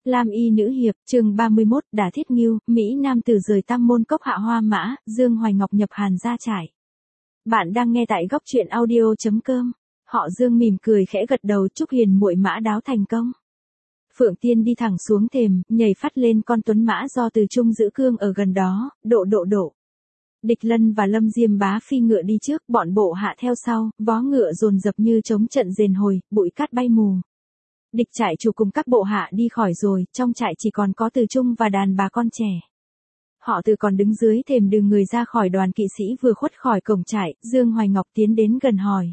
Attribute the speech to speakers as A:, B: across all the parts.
A: Lam y nữ hiệp, chương 31, Đả Thiết Ngưu, Mỹ Nam tử rời Tam Môn Cốc hạ hoa mã, Dương Hoài Ngọc nhập Hàn gia trải. Bạn đang nghe tại góc truyện audio.com. Họ Dương mỉm cười khẽ gật đầu chúc hiền muội mã đáo thành công. Phượng Tiên đi thẳng xuống thềm, nhảy phát lên con tuấn mã do Từ Trung giữ cương ở gần đó, độ. Địch Lân và Lâm Diêm Bá phi ngựa đi trước, bọn bộ hạ theo sau, vó ngựa dồn dập như trống trận rền hồi, bụi cát bay mù. Địch trại chủ cùng các bộ hạ đi khỏi rồi, trong trại chỉ còn có Từ Trung và đàn bà con trẻ. Họ Từ còn đứng dưới thềm đưa người ra khỏi đoàn kỵ sĩ vừa khuất khỏi cổng trại, Dương Hoài Ngọc tiến đến gần hỏi.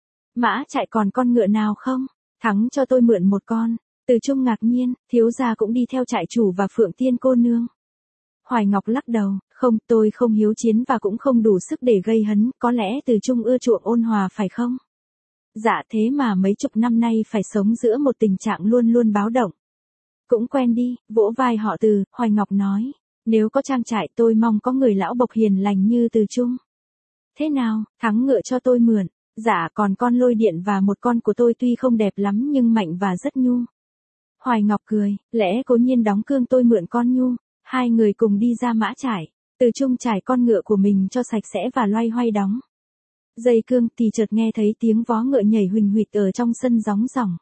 A: Mã trại còn con ngựa nào không? Thắng cho tôi mượn một con. Từ Trung ngạc nhiên, thiếu gia cũng đi theo trại chủ và Phượng Tiên cô nương. Hoài Ngọc lắc đầu, không, tôi không hiếu chiến và cũng không đủ sức để gây hấn, có lẽ Từ Trung ưa chuộng ôn hòa phải không? Dạ thế mà mấy chục năm nay phải sống giữa một tình trạng luôn luôn báo động. Cũng quen đi, vỗ vai họ Từ, Hoài Ngọc nói, nếu có trang trại tôi mong có người lão bộc hiền lành như Từ Trung. Thế nào, thắng ngựa cho tôi mượn, dạ còn con Lôi Điện và một con của tôi tuy không đẹp lắm nhưng mạnh và rất nhu. Hoài Ngọc cười, lẽ Cố Nhiên đóng cương tôi mượn con nhu, hai người cùng đi ra mã trải, Từ Trung trải con ngựa của mình cho sạch sẽ và loay hoay đóng. Dây cương thì chợt nghe thấy tiếng vó ngựa nhảy huỳnh huỵch ở trong sân gióng giỏng.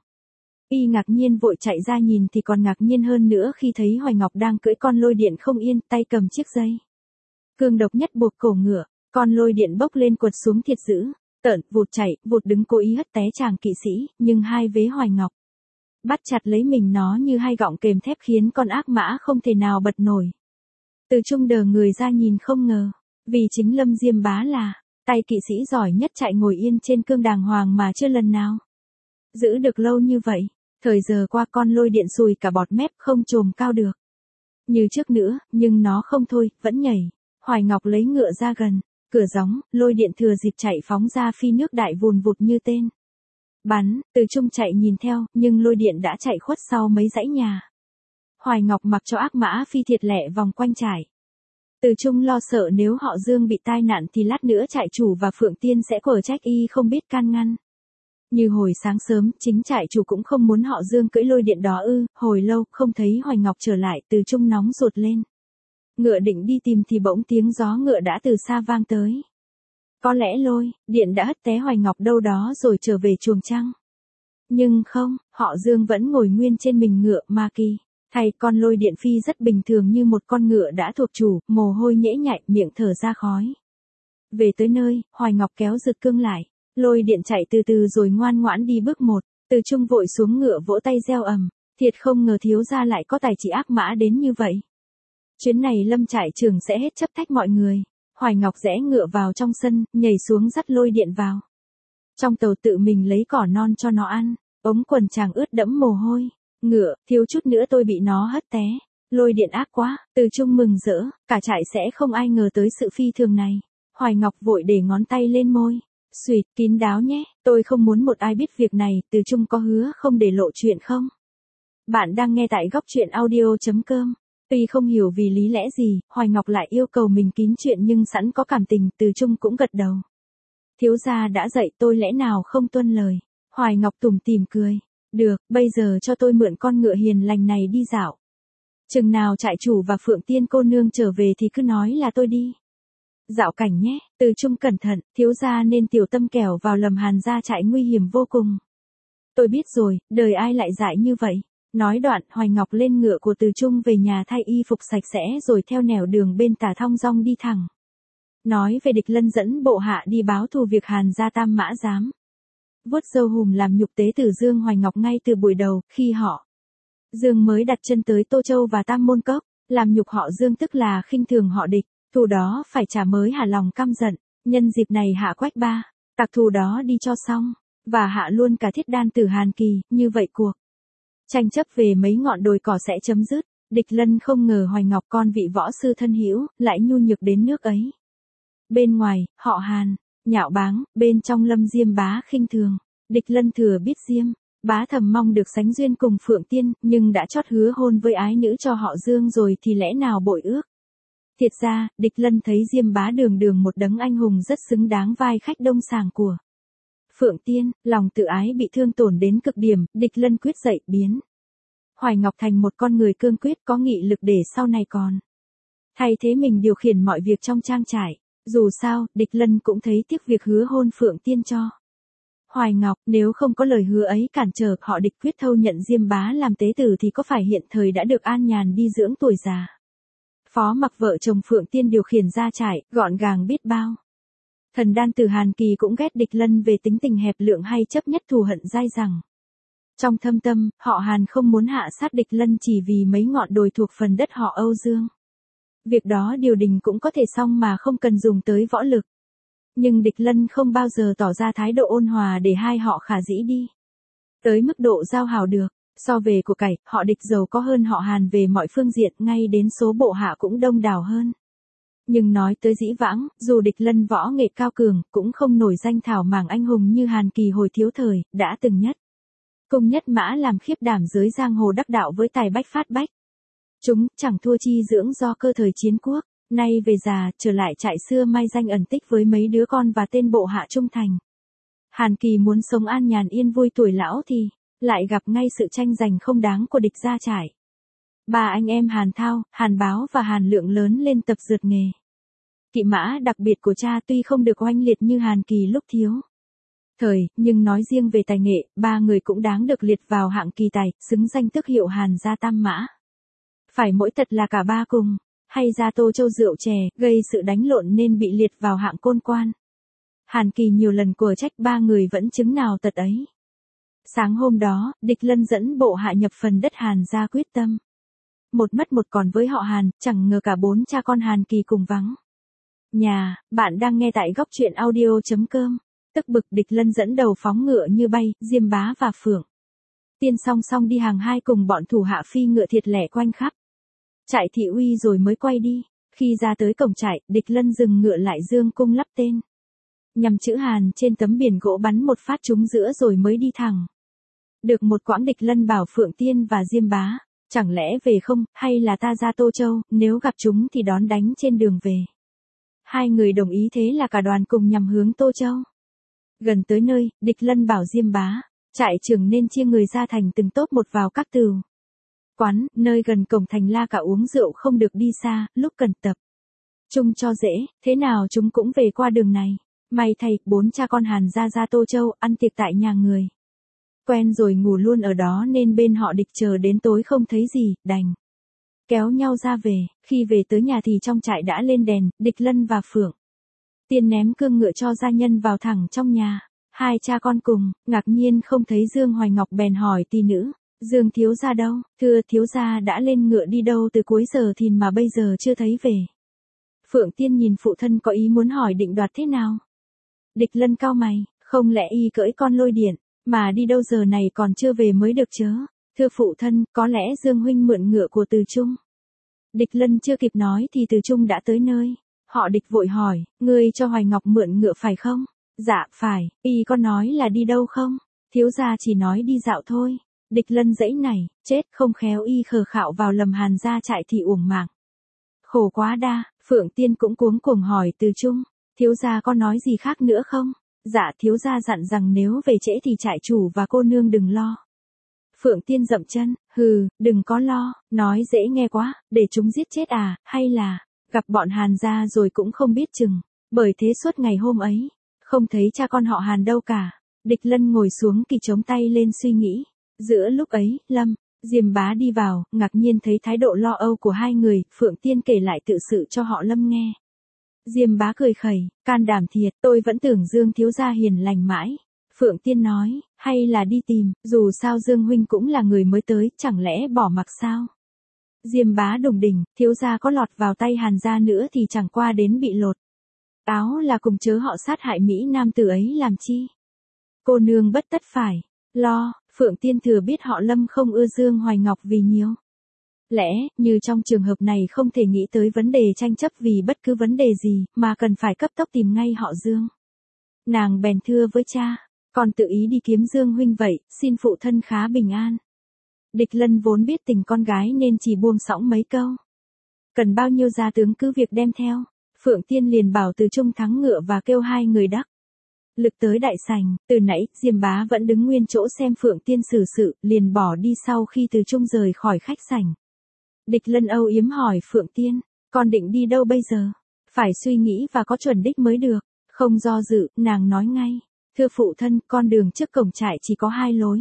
A: Y ngạc nhiên vội chạy ra nhìn thì còn ngạc nhiên hơn nữa khi thấy Hoài Ngọc đang cưỡi con Lôi Điện không yên, tay cầm chiếc dây cương độc nhất buộc cổ ngựa, con Lôi Điện bốc lên quật xuống thiệt dữ, tợn, vụt chạy, vụt đứng cố ý hất té chàng kỵ sĩ, nhưng hai vế Hoài Ngọc bắt chặt lấy mình nó như hai gọng kềm thép khiến con ác mã không thể nào bật nổi. Từ Trung đờ người ra nhìn không ngờ, vì chính Lâm Diêm Bá là tay kỵ sĩ giỏi nhất chạy ngồi yên trên cương đàng hoàng mà chưa lần nào giữ được lâu như vậy. Thời giờ qua con Lôi Điện sùi cả bọt mép không chồm cao được như trước nữa, nhưng nó không thôi, vẫn nhảy. Hoài Ngọc lấy ngựa ra gần, cửa gióng, Lôi Điện thừa dịp chạy phóng ra phi nước đại vùn vụt như tên bắn. Từ Trung chạy nhìn theo, nhưng Lôi Điện đã chạy khuất sau mấy dãy nhà. Hoài Ngọc mặc cho ác mã phi thiệt lẹ vòng quanh trại. Từ Trung lo sợ nếu họ Dương bị tai nạn thì lát nữa trại chủ và Phượng Tiên sẽ quở trách y không biết can ngăn. Như hồi sáng sớm, chính trại chủ cũng không muốn họ Dương cưỡi Lôi Điện đó hồi lâu không thấy Hoài Ngọc trở lại, Từ Trung nóng ruột lên. Ngựa định đi tìm thì bỗng tiếng gió ngựa đã từ xa vang tới. Có lẽ Lôi Điện đã hất té Hoài Ngọc đâu đó rồi trở về chuồng chăng? Nhưng không, họ Dương vẫn ngồi nguyên trên mình ngựa mà kỳ. Thay con Lôi Điện phi rất bình thường như một con ngựa đã thuộc chủ, mồ hôi nhễ nhại, miệng thở ra khói. Về tới nơi, Hoài Ngọc kéo giật cương lại. Lôi Điện chạy từ từ rồi ngoan ngoãn đi bước một. Từ Trung vội xuống ngựa vỗ tay reo ầm. Thiệt không ngờ thiếu gia lại có tài chỉ ác mã đến như vậy. Chuyến này Lâm trại trưởng sẽ hết chấp thách mọi người. Hoài Ngọc rẽ ngựa vào trong sân, nhảy xuống dắt Lôi Điện vào. Trong tàu tự mình lấy cỏ non cho nó ăn, ống quần chàng ướt đẫm mồ hôi. Ngựa, thiếu chút nữa tôi bị nó hất té. Lôi Điện ác quá, Từ Trung mừng rỡ, cả trại sẽ không ai ngờ tới sự phi thường này. Hoài Ngọc vội để ngón tay lên môi. Xuyệt, kín đáo nhé, tôi không muốn một ai biết việc này, Từ Trung có hứa không để lộ chuyện không? Bạn đang nghe tại góc truyện audio.com. Tuy không hiểu vì lý lẽ gì, Hoài Ngọc lại yêu cầu mình kín chuyện nhưng sẵn có cảm tình, Từ Trung cũng gật đầu. Thiếu gia đã dạy tôi lẽ nào không tuân lời. Hoài Ngọc tủm tỉm cười. Được, bây giờ cho tôi mượn con ngựa hiền lành này đi dạo. Chừng nào trại chủ và Phượng Tiên cô nương trở về thì cứ nói là tôi đi dạo cảnh nhé. Từ Trung cẩn thận, thiếu gia nên tiểu tâm kẻo vào lầm Hàn gia trại nguy hiểm vô cùng. Tôi biết rồi, đời ai lại dại như vậy. Nói đoạn, Hoài Ngọc lên ngựa của Từ Trung về nhà thay y phục sạch sẽ rồi theo nẻo đường bên tả thong dong đi thẳng. Nói về Địch Lân dẫn bộ hạ đi báo thù việc Hàn gia Tam Mã Giám. Vuốt râu hùm làm nhục tế tử Dương Hoài Ngọc ngay từ buổi đầu, khi họ Dương mới đặt chân tới Tô Châu và Tam Môn Cốc, làm nhục họ Dương tức là khinh thường họ Địch, thù đó phải trả mới hả lòng căm giận, nhân dịp này hạ Quách Ba, tặc thù đó đi cho xong, và hạ luôn cả Thiết Đan tử Hàn Kỳ, như vậy cuộc tranh chấp về mấy ngọn đồi cỏ sẽ chấm dứt. Địch Lân không ngờ Hoài Ngọc con vị võ sư thân hữu lại nhu nhược đến nước ấy. Bên ngoài, họ Hàn nhạo báng, bên trong Lâm Diêm Bá khinh thường. Địch Lân thừa biết Diêm Bá thầm mong được sánh duyên cùng Phượng Tiên, nhưng đã chót hứa hôn với ái nữ cho họ Dương rồi thì lẽ nào bội ước. Thiệt ra, Địch Lân thấy Diêm Bá đường đường một đấng anh hùng rất xứng đáng vai khách đông sàng của Phượng Tiên, lòng tự ái bị thương tổn đến cực điểm, Địch Lân quyết dậy biến Hoài Ngọc thành một con người cương quyết có nghị lực để sau này còn thay thế mình điều khiển mọi việc trong trang trại. Dù sao, Địch Lân cũng thấy tiếc việc hứa hôn Phượng Tiên cho Hoài Ngọc, nếu không có lời hứa ấy cản trở họ Địch quyết thâu nhận Diêm Bá làm tế tử thì có phải hiện thời đã được an nhàn đi dưỡng tuổi già. Phó Mặc vợ chồng Phượng Tiên điều khiển gia trại, gọn gàng biết bao. Thần đan tử Hàn Kỳ cũng ghét Địch Lân về tính tình hẹp lượng hay chấp nhất thù hận dai dẳng. Trong thâm tâm, họ Hàn không muốn hạ sát Địch Lân chỉ vì mấy ngọn đồi thuộc phần đất họ Âu Dương. Việc đó điều đình cũng có thể xong mà không cần dùng tới võ lực. Nhưng Địch Lân không bao giờ tỏ ra thái độ ôn hòa để hai họ khả dĩ đi tới mức độ giao hảo được. So về của cải, họ Địch giàu có hơn họ Hàn về mọi phương diện, ngay đến số bộ hạ cũng đông đảo hơn. Nhưng nói tới dĩ vãng, dù Địch Lân võ nghệ cao cường, cũng không nổi danh thảo màng anh hùng như Hàn Kỳ hồi thiếu thời, đã từng nhất công nhất mã làm khiếp đảm giới giang hồ đắc đạo với tài bách phát bách. Chúng chẳng thua chi dưỡng do cơ thời chiến quốc, nay về già, trở lại trại xưa mai danh ẩn tích với mấy đứa con và tên bộ hạ trung thành. Hàn Kỳ muốn sống an nhàn yên vui tuổi lão thì lại gặp ngay sự tranh giành không đáng của địch gia trại. Ba anh em Hàn Thao, Hàn Báo và Hàn Lượng lớn lên tập rượt nghề. Kỵ mã đặc biệt của cha tuy không được oanh liệt như Hàn Kỳ lúc thiếu thời, nhưng nói riêng về tài nghệ, ba người cũng đáng được liệt vào hạng kỳ tài, xứng danh tước hiệu Hàn gia tam mã. Phải mỗi tật là cả ba cùng, hay ra Tô Châu rượu chè, gây sự đánh lộn nên bị liệt vào hạng côn quan. Hàn Kỳ nhiều lần của trách ba người vẫn chứng nào tật ấy. Sáng hôm đó, Địch Lân dẫn bộ hạ nhập phần đất Hàn gia quyết tâm. Một mất một còn với họ Hàn, chẳng ngờ cả bốn cha con Hàn Kỳ cùng vắng nhà. Bạn đang nghe tại góc truyện audio.com. Tức bực Địch Lân dẫn đầu phóng ngựa như bay, Diêm Bá và Phượng Tiên song song đi hàng hai cùng bọn thủ hạ phi ngựa thiệt lẻ quanh khắp trại thị uy rồi mới quay đi. Khi ra tới cổng trại, Địch Lân dừng ngựa lại dương cung lắp tên nhằm chữ Hàn trên tấm biển gỗ bắn một phát trúng giữa rồi mới đi thẳng. Được một quãng Địch Lân bảo Phượng Tiên và Diêm Bá, chẳng lẽ về không, hay là ta ra Tô Châu, nếu gặp chúng thì đón đánh trên đường về. Hai người đồng ý, thế là cả đoàn cùng nhằm hướng Tô Châu. Gần tới nơi, Địch Lân bảo Diêm Bá, trại trưởng nên chia người ra thành từng tốp một vào các tửu quán, nơi gần cổng thành la cả uống rượu không được đi xa, lúc cần tập trung cho dễ, thế nào chúng cũng về qua đường này. May thay, bốn cha con Hàn ra Tô Châu, ăn tiệc tại nhà người quen rồi ngủ luôn ở đó nên bên họ Địch chờ đến tối không thấy gì, đành kéo nhau ra về. Khi về tới nhà thì trong trại đã lên đèn, Địch Lân và Phượng Tiên ném cương ngựa cho gia nhân vào thẳng trong nhà. Hai cha con cùng, ngạc nhiên không thấy Dương Hoài Ngọc bèn hỏi tỷ nữ, Dương thiếu gia đâu? Thưa thiếu gia đã lên ngựa đi đâu từ cuối giờ thìn mà bây giờ chưa thấy về. Phượng Tiên nhìn phụ thân có ý muốn hỏi định đoạt thế nào. Địch Lân cau mày, không lẽ y cưỡi con lôi điện, mà đi đâu giờ này còn chưa về mới được chớ. Thưa phụ thân, có lẽ Dương huynh mượn ngựa của Từ Trung. Địch Lân chưa kịp nói thì Từ Trung đã tới nơi. Họ Địch vội hỏi, ngươi cho Hoài Ngọc mượn ngựa phải không? Dạ, phải, y có nói là đi đâu không? Thiếu gia chỉ nói đi dạo thôi. Địch Lân dãy này, chết không khéo y khờ khạo vào lầm Hàn gia trại thì uổng mạng. Khổ quá đa. Phượng Tiên cũng cuống cuồng hỏi Từ Trung, thiếu gia có nói gì khác nữa không? Dạ, thiếu gia dặn rằng nếu về trễ thì trại chủ và cô nương đừng lo. Phượng Tiên dậm chân, hừ, đừng có lo, nói dễ nghe quá, để chúng giết chết à, hay là gặp bọn Hàn gia rồi cũng không biết chừng. Bởi thế suốt ngày hôm ấy, không thấy cha con họ Hàn đâu cả. Địch Lân ngồi xuống kỳ chống tay lên suy nghĩ. Giữa lúc ấy, Diêm Bá đi vào, ngạc nhiên thấy thái độ lo âu của hai người. Phượng Tiên kể lại tự sự cho họ Lâm nghe. Diêm Bá cười khẩy, can đảm thiệt, tôi vẫn tưởng Dương thiếu gia hiền lành mãi. Phượng Tiên nói, hay là đi tìm, dù sao Dương huynh cũng là người mới tới, chẳng lẽ bỏ mặc sao? Diêm Bá đùng đỉnh, thiếu gia có lọt vào tay Hàn gia nữa thì chẳng qua đến bị lột áo là cùng chớ họ sát hại Mỹ nam tử ấy làm chi. Cô nương bất tất phải lo. Phượng Tiên thừa biết họ Lâm không ưa Dương Hoài Ngọc vì nhiều lẽ, như trong trường hợp này không thể nghĩ tới vấn đề tranh chấp vì bất cứ vấn đề gì, mà cần phải cấp tốc tìm ngay họ Dương. Nàng bèn thưa với cha, con tự ý đi kiếm Dương huynh vậy, xin phụ thân khá bình an. Địch Lân vốn biết tình con gái nên chỉ buông xõng mấy câu. Cần bao nhiêu gia tướng cứ việc đem theo. Phượng Tiên liền bảo Từ Trung thắng ngựa và kêu hai người đắc Lực tới đại sảnh, từ nãy, Diêm Bá vẫn đứng nguyên chỗ xem Phượng Tiên xử sự, liền bỏ đi sau khi Từ Trung rời khỏi khách sảnh. Địch Lân âu yếm hỏi Phượng Tiên, con định đi đâu bây giờ? Phải suy nghĩ và có chuẩn đích mới được. Không do dự, nàng nói ngay, thưa phụ thân, con đường trước cổng trại chỉ có 2 lối.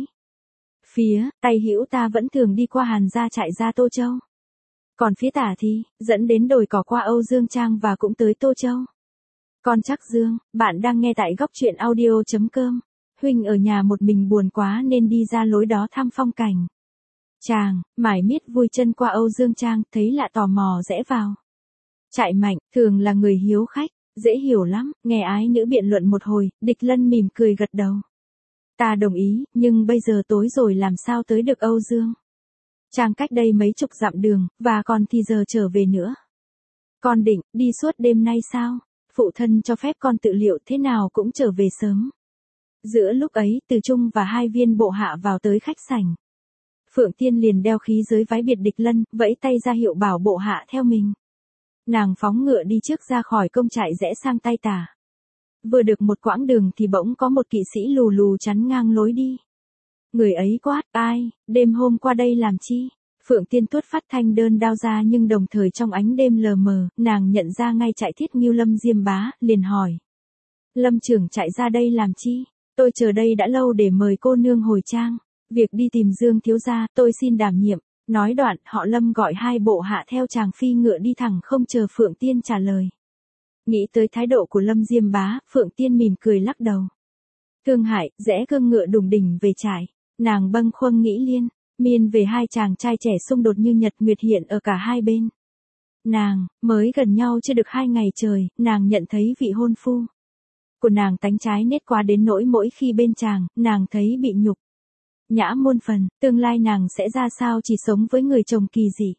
A: Phía tay hữu ta vẫn thường đi qua Hàn gia trại ra Tô Châu. Còn phía tả thì, dẫn đến đồi cỏ qua Âu Dương Trang và cũng tới Tô Châu. Con Trắc Dương, bạn đang nghe tại góc truyện audio.com. Huynh ở nhà một mình buồn quá nên đi ra lối đó thăm phong cảnh. Chàng, mải miết vui chân qua Âu Dương Trang, thấy lạ tò mò rẽ vào. Trại Mạnh, thường là người hiếu khách, dễ hiểu lắm, nghe ái nữ biện luận một hồi, Địch Lân mỉm cười gật đầu. Ta đồng ý, nhưng bây giờ tối rồi làm sao tới được Âu Dương? Trang cách đây mấy chục dặm đường, và còn thì giờ trở về nữa. Con định, đi suốt đêm nay sao? Phụ thân cho phép con tự liệu thế nào cũng trở về sớm. Giữa lúc ấy, Từ Trung và 2 viên bộ hạ vào tới khách sảnh. Phượng Tiên liền đeo khí giới vái biệt Địch Lân, vẫy tay ra hiệu bảo bộ hạ theo mình. Nàng phóng ngựa đi trước ra khỏi công trại rẽ sang tay tả. Vừa được một quãng đường thì bỗng có một kỵ sĩ lù lù chắn ngang lối đi. Người ấy quát, ai, đêm hôm qua đây làm chi? Phượng Tiên tuốt phát thanh đơn đao ra nhưng đồng thời trong ánh đêm lờ mờ, nàng nhận ra ngay trại Thiết Ngưu Lâm Diêm Bá, liền hỏi. Lâm trưởng chạy ra đây làm chi? Tôi chờ đây đã lâu để mời cô nương hồi trang. Việc đi tìm Dương thiếu gia, tôi xin đảm nhiệm. Nói đoạn, họ Lâm gọi 2 bộ hạ theo chàng phi ngựa đi thẳng không chờ Phượng Tiên trả lời. Nghĩ tới thái độ của Lâm Diêm Bá, Phượng Tiên mỉm cười lắc đầu. Thương hại, rẽ cương ngựa đùng đỉnh về trại. Nàng bâng khuâng nghĩ liên, miên về 2 chàng trai trẻ xung đột như nhật nguyệt hiện ở cả 2 bên. Nàng, mới gần nhau chưa được 2 ngày trời, nàng nhận thấy vị hôn phu của nàng tánh trái nết quá đến nỗi mỗi khi bên chàng, nàng thấy bị nhục. Nhã muôn phần, tương lai nàng sẽ ra sao chỉ sống với người chồng kỳ dị.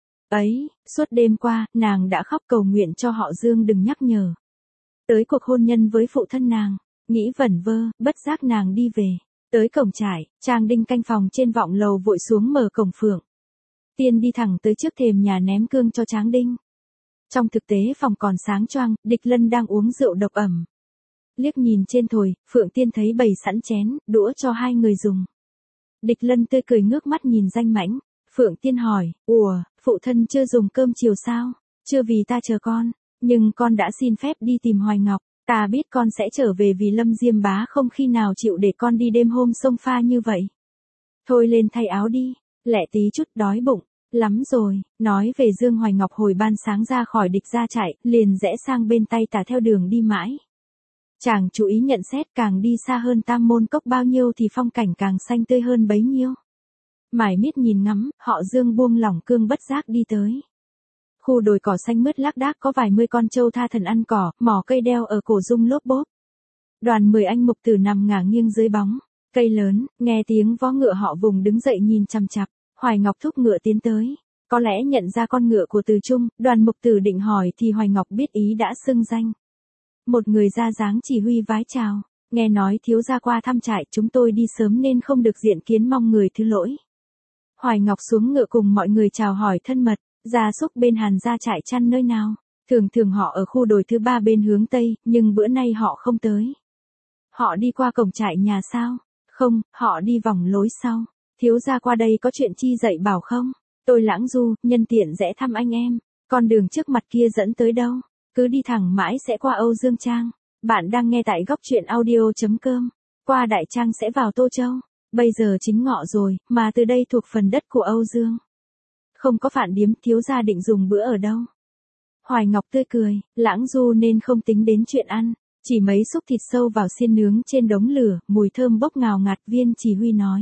A: Ấy, suốt đêm qua, nàng đã khóc cầu nguyện cho họ Dương đừng nhắc nhở tới cuộc hôn nhân với phụ thân nàng, nghĩ vẩn vơ, bất giác nàng đi về. Tới cổng trại, Trang Đinh canh phòng trên vọng lầu vội xuống mở cổng Phượng Tiên đi thẳng tới trước thềm nhà ném cương cho Tráng Đinh. Trong thực tế phòng còn sáng choang, Địch Lân đang uống rượu độc ẩm. Liếc nhìn trên thồi, Phượng Tiên thấy bày sẵn chén, đũa cho 2 người dùng. Địch Lân tươi cười ngước mắt nhìn Danh Mãnh. Phượng Tiên hỏi, ủa, phụ thân chưa dùng cơm chiều sao? Chưa vì ta chờ con, nhưng con đã xin phép đi tìm Hoài Ngọc. Ta biết con sẽ trở về vì Lâm Diêm Bá không khi nào chịu để con đi đêm hôm sông pha như vậy. Thôi lên thay áo đi, lẹ tí chút đói bụng, lắm rồi. Nói về Dương Hoài Ngọc hồi ban sáng ra khỏi Địch gia trại, liền rẽ sang bên tay tả theo đường đi mãi. Chàng chú ý nhận xét càng đi xa hơn Tam Môn Cốc bao nhiêu thì phong cảnh càng xanh tươi hơn bấy nhiêu. Mải miết nhìn ngắm, họ Dương buông lỏng cương bất giác đi tới. Khu đồi cỏ xanh mướt lác đác có vài mươi con trâu tha thần ăn cỏ, mỏ cây đeo ở cổ rung lốp bốp. Đoàn 10 anh mục tử nằm ngả nghiêng dưới bóng cây lớn, nghe tiếng vó ngựa họ vùng đứng dậy nhìn chằm chằm. Hoài Ngọc thúc ngựa tiến tới, có lẽ nhận ra con ngựa của Từ Trung, Đoàn mục tử định hỏi thì Hoài Ngọc biết ý đã xưng danh. Một người ra dáng chỉ huy vái chào, nghe nói thiếu gia qua thăm trại, chúng tôi đi sớm nên không được diện kiến, mong người thứ lỗi. Hoài Ngọc xuống ngựa cùng mọi người chào hỏi thân mật. Gia súc bên Hàn gia trại chăn nơi nào? Thường họ ở khu đồi thứ 3 bên hướng Tây, nhưng bữa nay họ không tới. Họ đi qua cổng trại nhà sao? Không, họ đi vòng lối sau. Thiếu gia qua đây có chuyện chi dạy bảo không? Tôi lãng du, nhân tiện rẽ thăm anh em. Con đường trước mặt kia dẫn tới đâu? Cứ đi thẳng mãi sẽ qua Âu Dương Trang. Bạn đang nghe tại góc truyện audio.com. Qua Đại Trang sẽ vào Tô Châu. Bây giờ chính ngọ rồi, mà từ đây thuộc phần đất của Âu Dương. Không có phản điếm, thiếu gia định dùng bữa ở đâu? Hoài Ngọc tươi cười, lãng du nên không tính đến chuyện ăn, chỉ mấy xúc thịt sâu vào xiên nướng trên đống lửa, mùi thơm bốc ngào ngạt. Viên chỉ huy nói.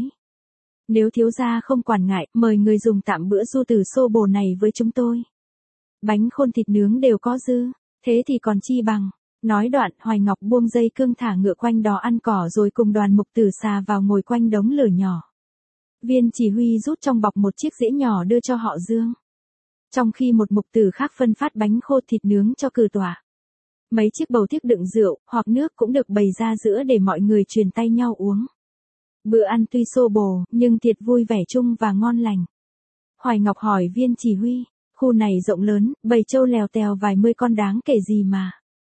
A: Nếu thiếu gia không quản ngại, mời người dùng tạm bữa du từ xô bồ này với chúng tôi. Bánh khôn thịt nướng đều có dư, thế thì còn chi bằng. Nói đoạn, Hoài Ngọc buông dây cương thả ngựa quanh đó ăn cỏ rồi cùng Đoàn mục tử xà vào ngồi quanh đống lửa nhỏ. Viên chỉ huy rút trong bọc một chiếc dĩa nhỏ đưa cho họ Dương. Trong khi một mục tử khác phân phát bánh khô thịt nướng cho cử tọa. Mấy chiếc bầu thiếc đựng rượu, hoặc nước cũng được bày ra giữa để mọi người truyền tay nhau uống. Bữa ăn tuy xô bồ, nhưng thiệt vui vẻ chung và ngon lành. Hoài Ngọc hỏi viên chỉ huy, khu này rộng lớn, bầy trâu lèo tèo vài mươi con đáng kể gì mà.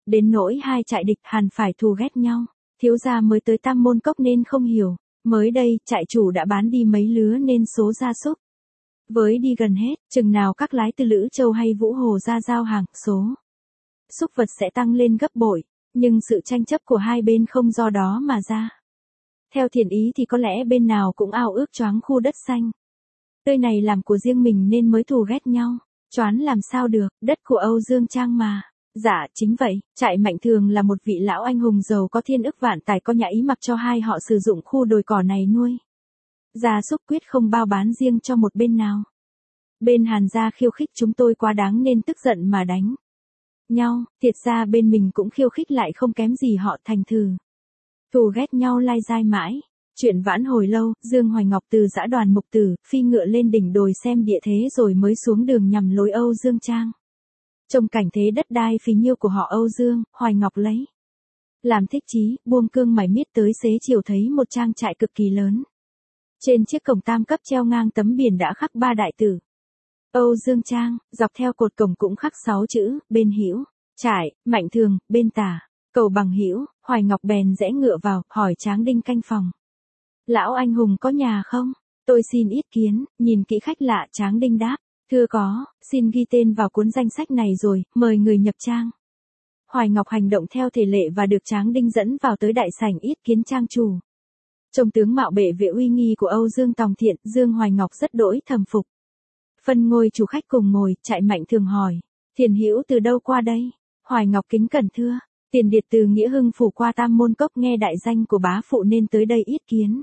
A: Đến nỗi hai trại địch hẳn phải thù ghét nhau. Thiếu gia mới tới Tam Môn Cốc nên không hiểu. Mới đây, trại chủ đã bán đi mấy lứa nên số gia súc. Với đi gần hết, chừng nào các lái từ Lữ Châu hay Vũ Hồ ra giao hàng, số súc vật sẽ tăng lên gấp bội. Nhưng sự tranh chấp của hai bên không do đó mà ra. Theo thiện ý thì có lẽ bên nào cũng ao ước choáng khu đất xanh tươi này làm của riêng mình nên mới thù ghét nhau. Choán làm sao được, đất của Âu Dương Trang mà. Dạ, chính vậy, trại Mạnh Thường là một vị lão anh hùng giàu có thiên ức vạn tài, có nhà ý mặc cho hai họ sử dụng khu đồi cỏ này nuôi gia súc, quyết không bao bán riêng cho một bên nào. Bên Hàn gia khiêu khích chúng tôi quá đáng nên tức giận mà đánh nhau, thiệt ra bên mình cũng khiêu khích lại không kém gì họ, thành thử thù ghét nhau lai dai mãi. Chuyện vãn hồi lâu, Dương Hoài Ngọc từ dã Đoàn Mục Tử, phi ngựa lên đỉnh đồi xem địa thế rồi mới xuống đường nhằm lối Âu Dương Trang. Trong cảnh thế đất đai phí nhiêu của họ Âu Dương, Hoài Ngọc lấy làm thích chí, buông cương mải miết tới xế chiều thấy một trang trại cực kỳ lớn. Trên chiếc cổng tam cấp treo ngang tấm biển đã khắc 3 đại tử Âu Dương Trang, dọc theo cột cổng cũng khắc 6 chữ, bên hữu, trại, Mạnh Thường, bên tả, cầu bằng hữu. Hoài Ngọc bèn rẽ ngựa vào, hỏi Tráng Đinh canh phòng. Lão anh hùng có nhà không? Tôi xin ý kiến. Nhìn kỹ khách lạ, Tráng Đinh đáp. Thưa có, xin ghi tên vào cuốn danh sách này rồi, mời người nhập trang. Hoài Ngọc hành động theo thể lệ và được Tráng Đinh dẫn vào tới đại sảnh ý kiến trang chủ. Trông tướng mạo bệ vệ uy nghi của Âu Dương Tòng Thiện, Dương Hoài Ngọc rất đỗi thầm phục. Phân ngôi chủ khách cùng ngồi, trại Mạnh Thường hỏi. Thiền hữu từ đâu qua đây? Hoài Ngọc kính cẩn thưa. Tiền điệt từ Nghĩa Hưng phủ qua Tam Môn Cốc, nghe đại danh của bá phụ nên tới đây yết kiến.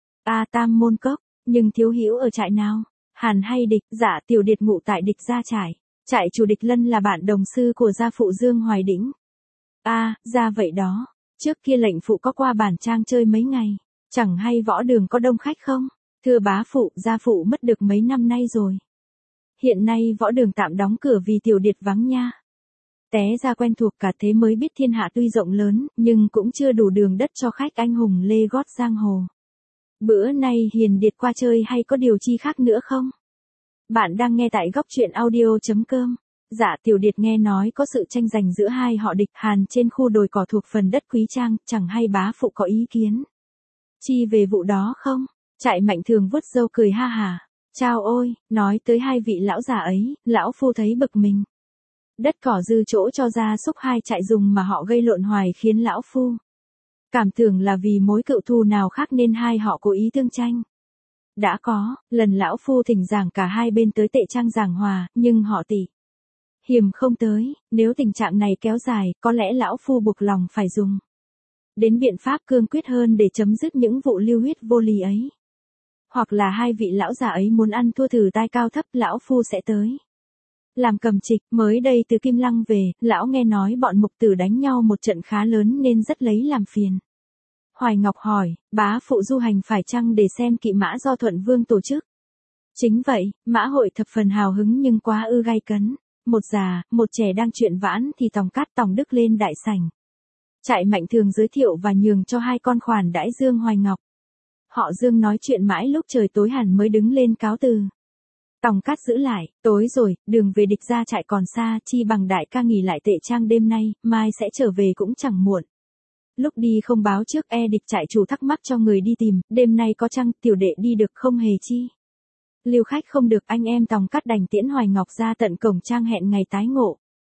A: Tam Môn Cốc, nhưng thiếu hữu ở trại nào? Hàn hay địch? Dạ, tiểu điệt ngụ tại địch gia trại. Trại chủ Địch Lân là bạn đồng sư của gia phụ Dương Hoài Đĩnh. Ra vậy đó. Trước kia lệnh phụ có qua bản trang chơi mấy ngày. Chẳng hay võ đường có đông khách không? Thưa bá phụ, gia phụ mất được mấy năm nay rồi. Hiện nay võ đường tạm đóng cửa vì tiểu điệt vắng nha. Té ra quen thuộc cả thế mới biết thiên hạ tuy rộng lớn, nhưng cũng chưa đủ đường đất cho khách anh hùng lê gót giang hồ. Bữa nay hiền điệt qua chơi hay có điều chi khác nữa không? Bạn đang nghe tại góc truyện audio.com. Dạ, tiểu điệt nghe nói có sự tranh giành giữa hai họ Địch Hàn trên khu đồi cỏ thuộc phần đất Quý Trang, chẳng hay bá phụ có ý kiến chi về vụ đó không? Trại Mạnh Thường vuốt râu cười ha hả. Chao ôi, nói tới hai vị lão già ấy, lão phu thấy bực mình. Đất cỏ dư chỗ cho gia súc hai trại dùng mà họ gây lộn hoài khiến lão phu cảm tưởng là vì mối cựu thù nào khác nên hai họ cố ý tương tranh. Đã có lần lão phu thỉnh giảng cả hai bên tới Tệ Trang giảng hòa, nhưng họ tỉ hiềm không tới. Nếu tình trạng này kéo dài, có lẽ lão phu buộc lòng phải dùng đến biện pháp cương quyết hơn để chấm dứt những vụ lưu huyết vô lý ấy. Hoặc là hai vị lão già ấy muốn ăn thua thử tai cao thấp, lão phu sẽ tới làm cầm trịch. Mới đây từ Kim Lăng về, lão nghe nói bọn Mục Tử đánh nhau một trận khá lớn nên rất lấy làm phiền. Hoài Ngọc hỏi, bá phụ du hành phải chăng để xem kỵ mã do Thuận Vương tổ chức? Chính vậy, mã hội thập phần hào hứng nhưng quá ư gay cấn. Một già, một trẻ đang chuyện vãn thì Tòng Cát Tòng Đức lên đại sảnh. Trại Mạnh Thường giới thiệu và nhường cho hai con khoản đãi Dương Hoài Ngọc. Họ Dương nói chuyện mãi lúc trời tối hẳn mới đứng lên cáo từ. Tòng Cát giữ lại, tối rồi, đường về địch gia trại còn xa, chi bằng đại ca nghỉ lại Tệ Trang đêm nay, mai sẽ trở về cũng chẳng muộn. Lúc đi không báo trước địch trại chủ thắc mắc cho người đi tìm, đêm nay có chăng tiểu đệ đi được không hề chi. Lưu khách không được, anh em Tòng Cát đành tiễn Hoài Ngọc ra tận cổng trang hẹn ngày tái ngộ.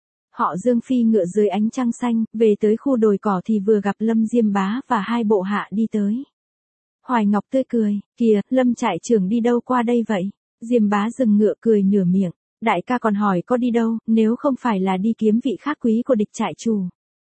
A: Họ Dương phi ngựa dưới ánh trăng xanh, về tới khu đồi cỏ thì vừa gặp Lâm Diêm Bá và hai bộ hạ đi tới. Hoài Ngọc tươi cười, kìa, Lâm trại trưởng đi đâu qua đây vậy? Diêm Bá dừng ngựa cười nửa miệng, đại ca còn hỏi có đi đâu, nếu không phải là đi kiếm vị khác quý của địch trại chủ.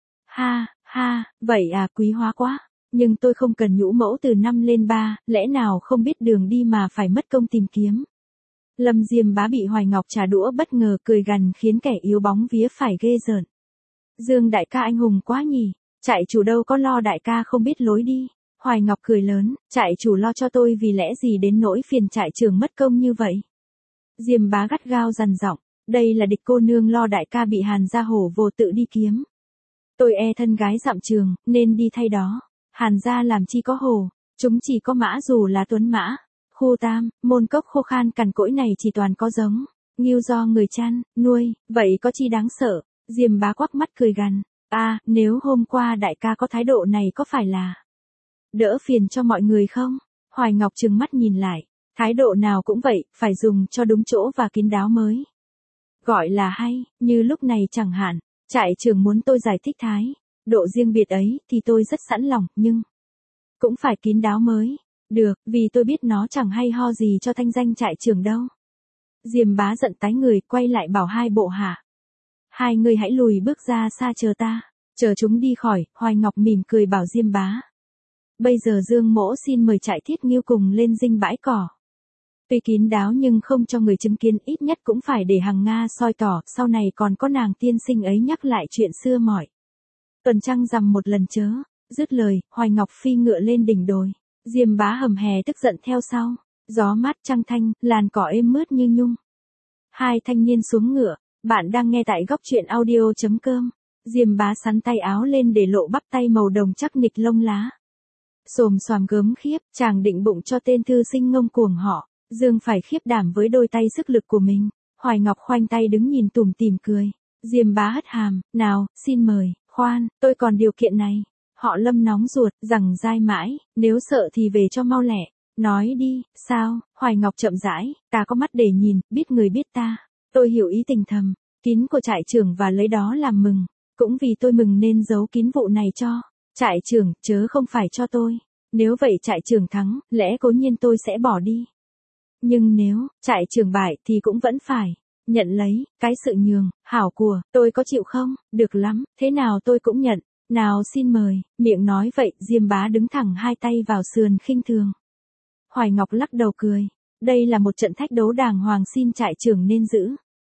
A: Ha, vậy à, quý hóa quá, nhưng tôi không cần nhũ mẫu từ 5 lên 3, lẽ nào không biết đường đi mà phải mất công tìm kiếm. Lâm Diêm Bá bị Hoài Ngọc trả đũa bất ngờ cười gằn khiến kẻ yếu bóng vía phải ghê rợn. Dương đại ca anh hùng quá nhỉ, trại chủ đâu có lo đại ca không biết lối đi. Hoài Ngọc cười lớn, trại chủ lo cho tôi vì lẽ gì đến nỗi phiền trại trưởng mất công như vậy. Diêm Bá gắt gao dằn giọng, đây là địch cô nương lo đại ca bị Hàn gia hổ vồ tự đi kiếm. Tôi thân gái dặm trường, nên đi thay đó. Hàn gia làm chi có hổ, chúng chỉ có mã dù là tuấn mã. Khu Tam, Môn Cốc khô khan cằn cỗi này chỉ toàn có giống, ngưu do người chăn, nuôi, vậy có chi đáng sợ. Diêm Bá quắc mắt cười gằn, Nếu hôm qua đại ca có thái độ này có phải là đỡ phiền cho mọi người không? Hoài Ngọc trừng mắt nhìn lại, thái độ nào cũng vậy, phải dùng cho đúng chỗ và kín đáo mới gọi là hay, như lúc này chẳng hạn, trại trưởng muốn tôi giải thích thái độ riêng biệt ấy thì tôi rất sẵn lòng, nhưng cũng phải kín đáo mới được, vì tôi biết nó chẳng hay ho gì cho thanh danh trại trưởng đâu. Diêm Bá giận tái người, quay lại bảo hai bộ hạ: hai người hãy lùi bước ra xa chờ ta. Chờ chúng đi khỏi, Hoài Ngọc mỉm cười bảo Diêm Bá: bây giờ Dương Mỗ xin mời trại Thiết Nghiêu cùng lên dinh bãi cỏ. Tuy kín đáo nhưng không cho người chứng kiến, ít nhất cũng phải để Hằng Nga soi tỏ, sau này còn có nàng tiên sinh ấy nhắc lại chuyện xưa mỏi. Tuần trăng rằm một lần chớ. Dứt lời, Hoài Ngọc phi ngựa lên đỉnh đồi. Diêm Bá hầm hè tức giận theo sau. Gió mát trăng thanh, làn cỏ êm mướt như nhung. Hai thanh niên xuống ngựa. Bạn đang nghe tại góc truyện audio.com. Diêm Bá sắn tay áo lên để lộ bắp tay màu đồng chắc nịch lông lá. Xồm xoàm gớm khiếp, chàng định bụng cho tên thư sinh ngông cuồng họ Dương phải khiếp đảm với đôi tay sức lực của mình. Hoài Ngọc khoanh tay đứng nhìn tủm tỉm cười. Diêm Bá hất hàm: nào, xin mời. Khoan, tôi còn điều kiện này. Họ Lâm nóng ruột, rằng dai mãi, nếu sợ thì về cho mau lẹ. Nói đi, sao? Hoài Ngọc chậm rãi: ta có mắt để nhìn, biết người biết ta. Tôi hiểu ý tình thầm kín của trại trưởng và lấy đó làm mừng. Cũng vì tôi mừng nên giấu kín vụ này cho trại trưởng, chớ không phải cho tôi. Nếu vậy trại trưởng thắng, lẽ cố nhiên tôi sẽ bỏ đi. Nhưng nếu trại trưởng bại thì cũng vẫn phải nhận lấy cái sự nhường hảo của tôi, có chịu không? Được lắm, thế nào tôi cũng nhận. Nào xin mời. Miệng nói vậy, Diêm Bá đứng thẳng hai tay vào sườn khinh thường. Hoài Ngọc lắc đầu cười. Đây là một trận thách đấu đàng hoàng, xin trại trưởng nên giữ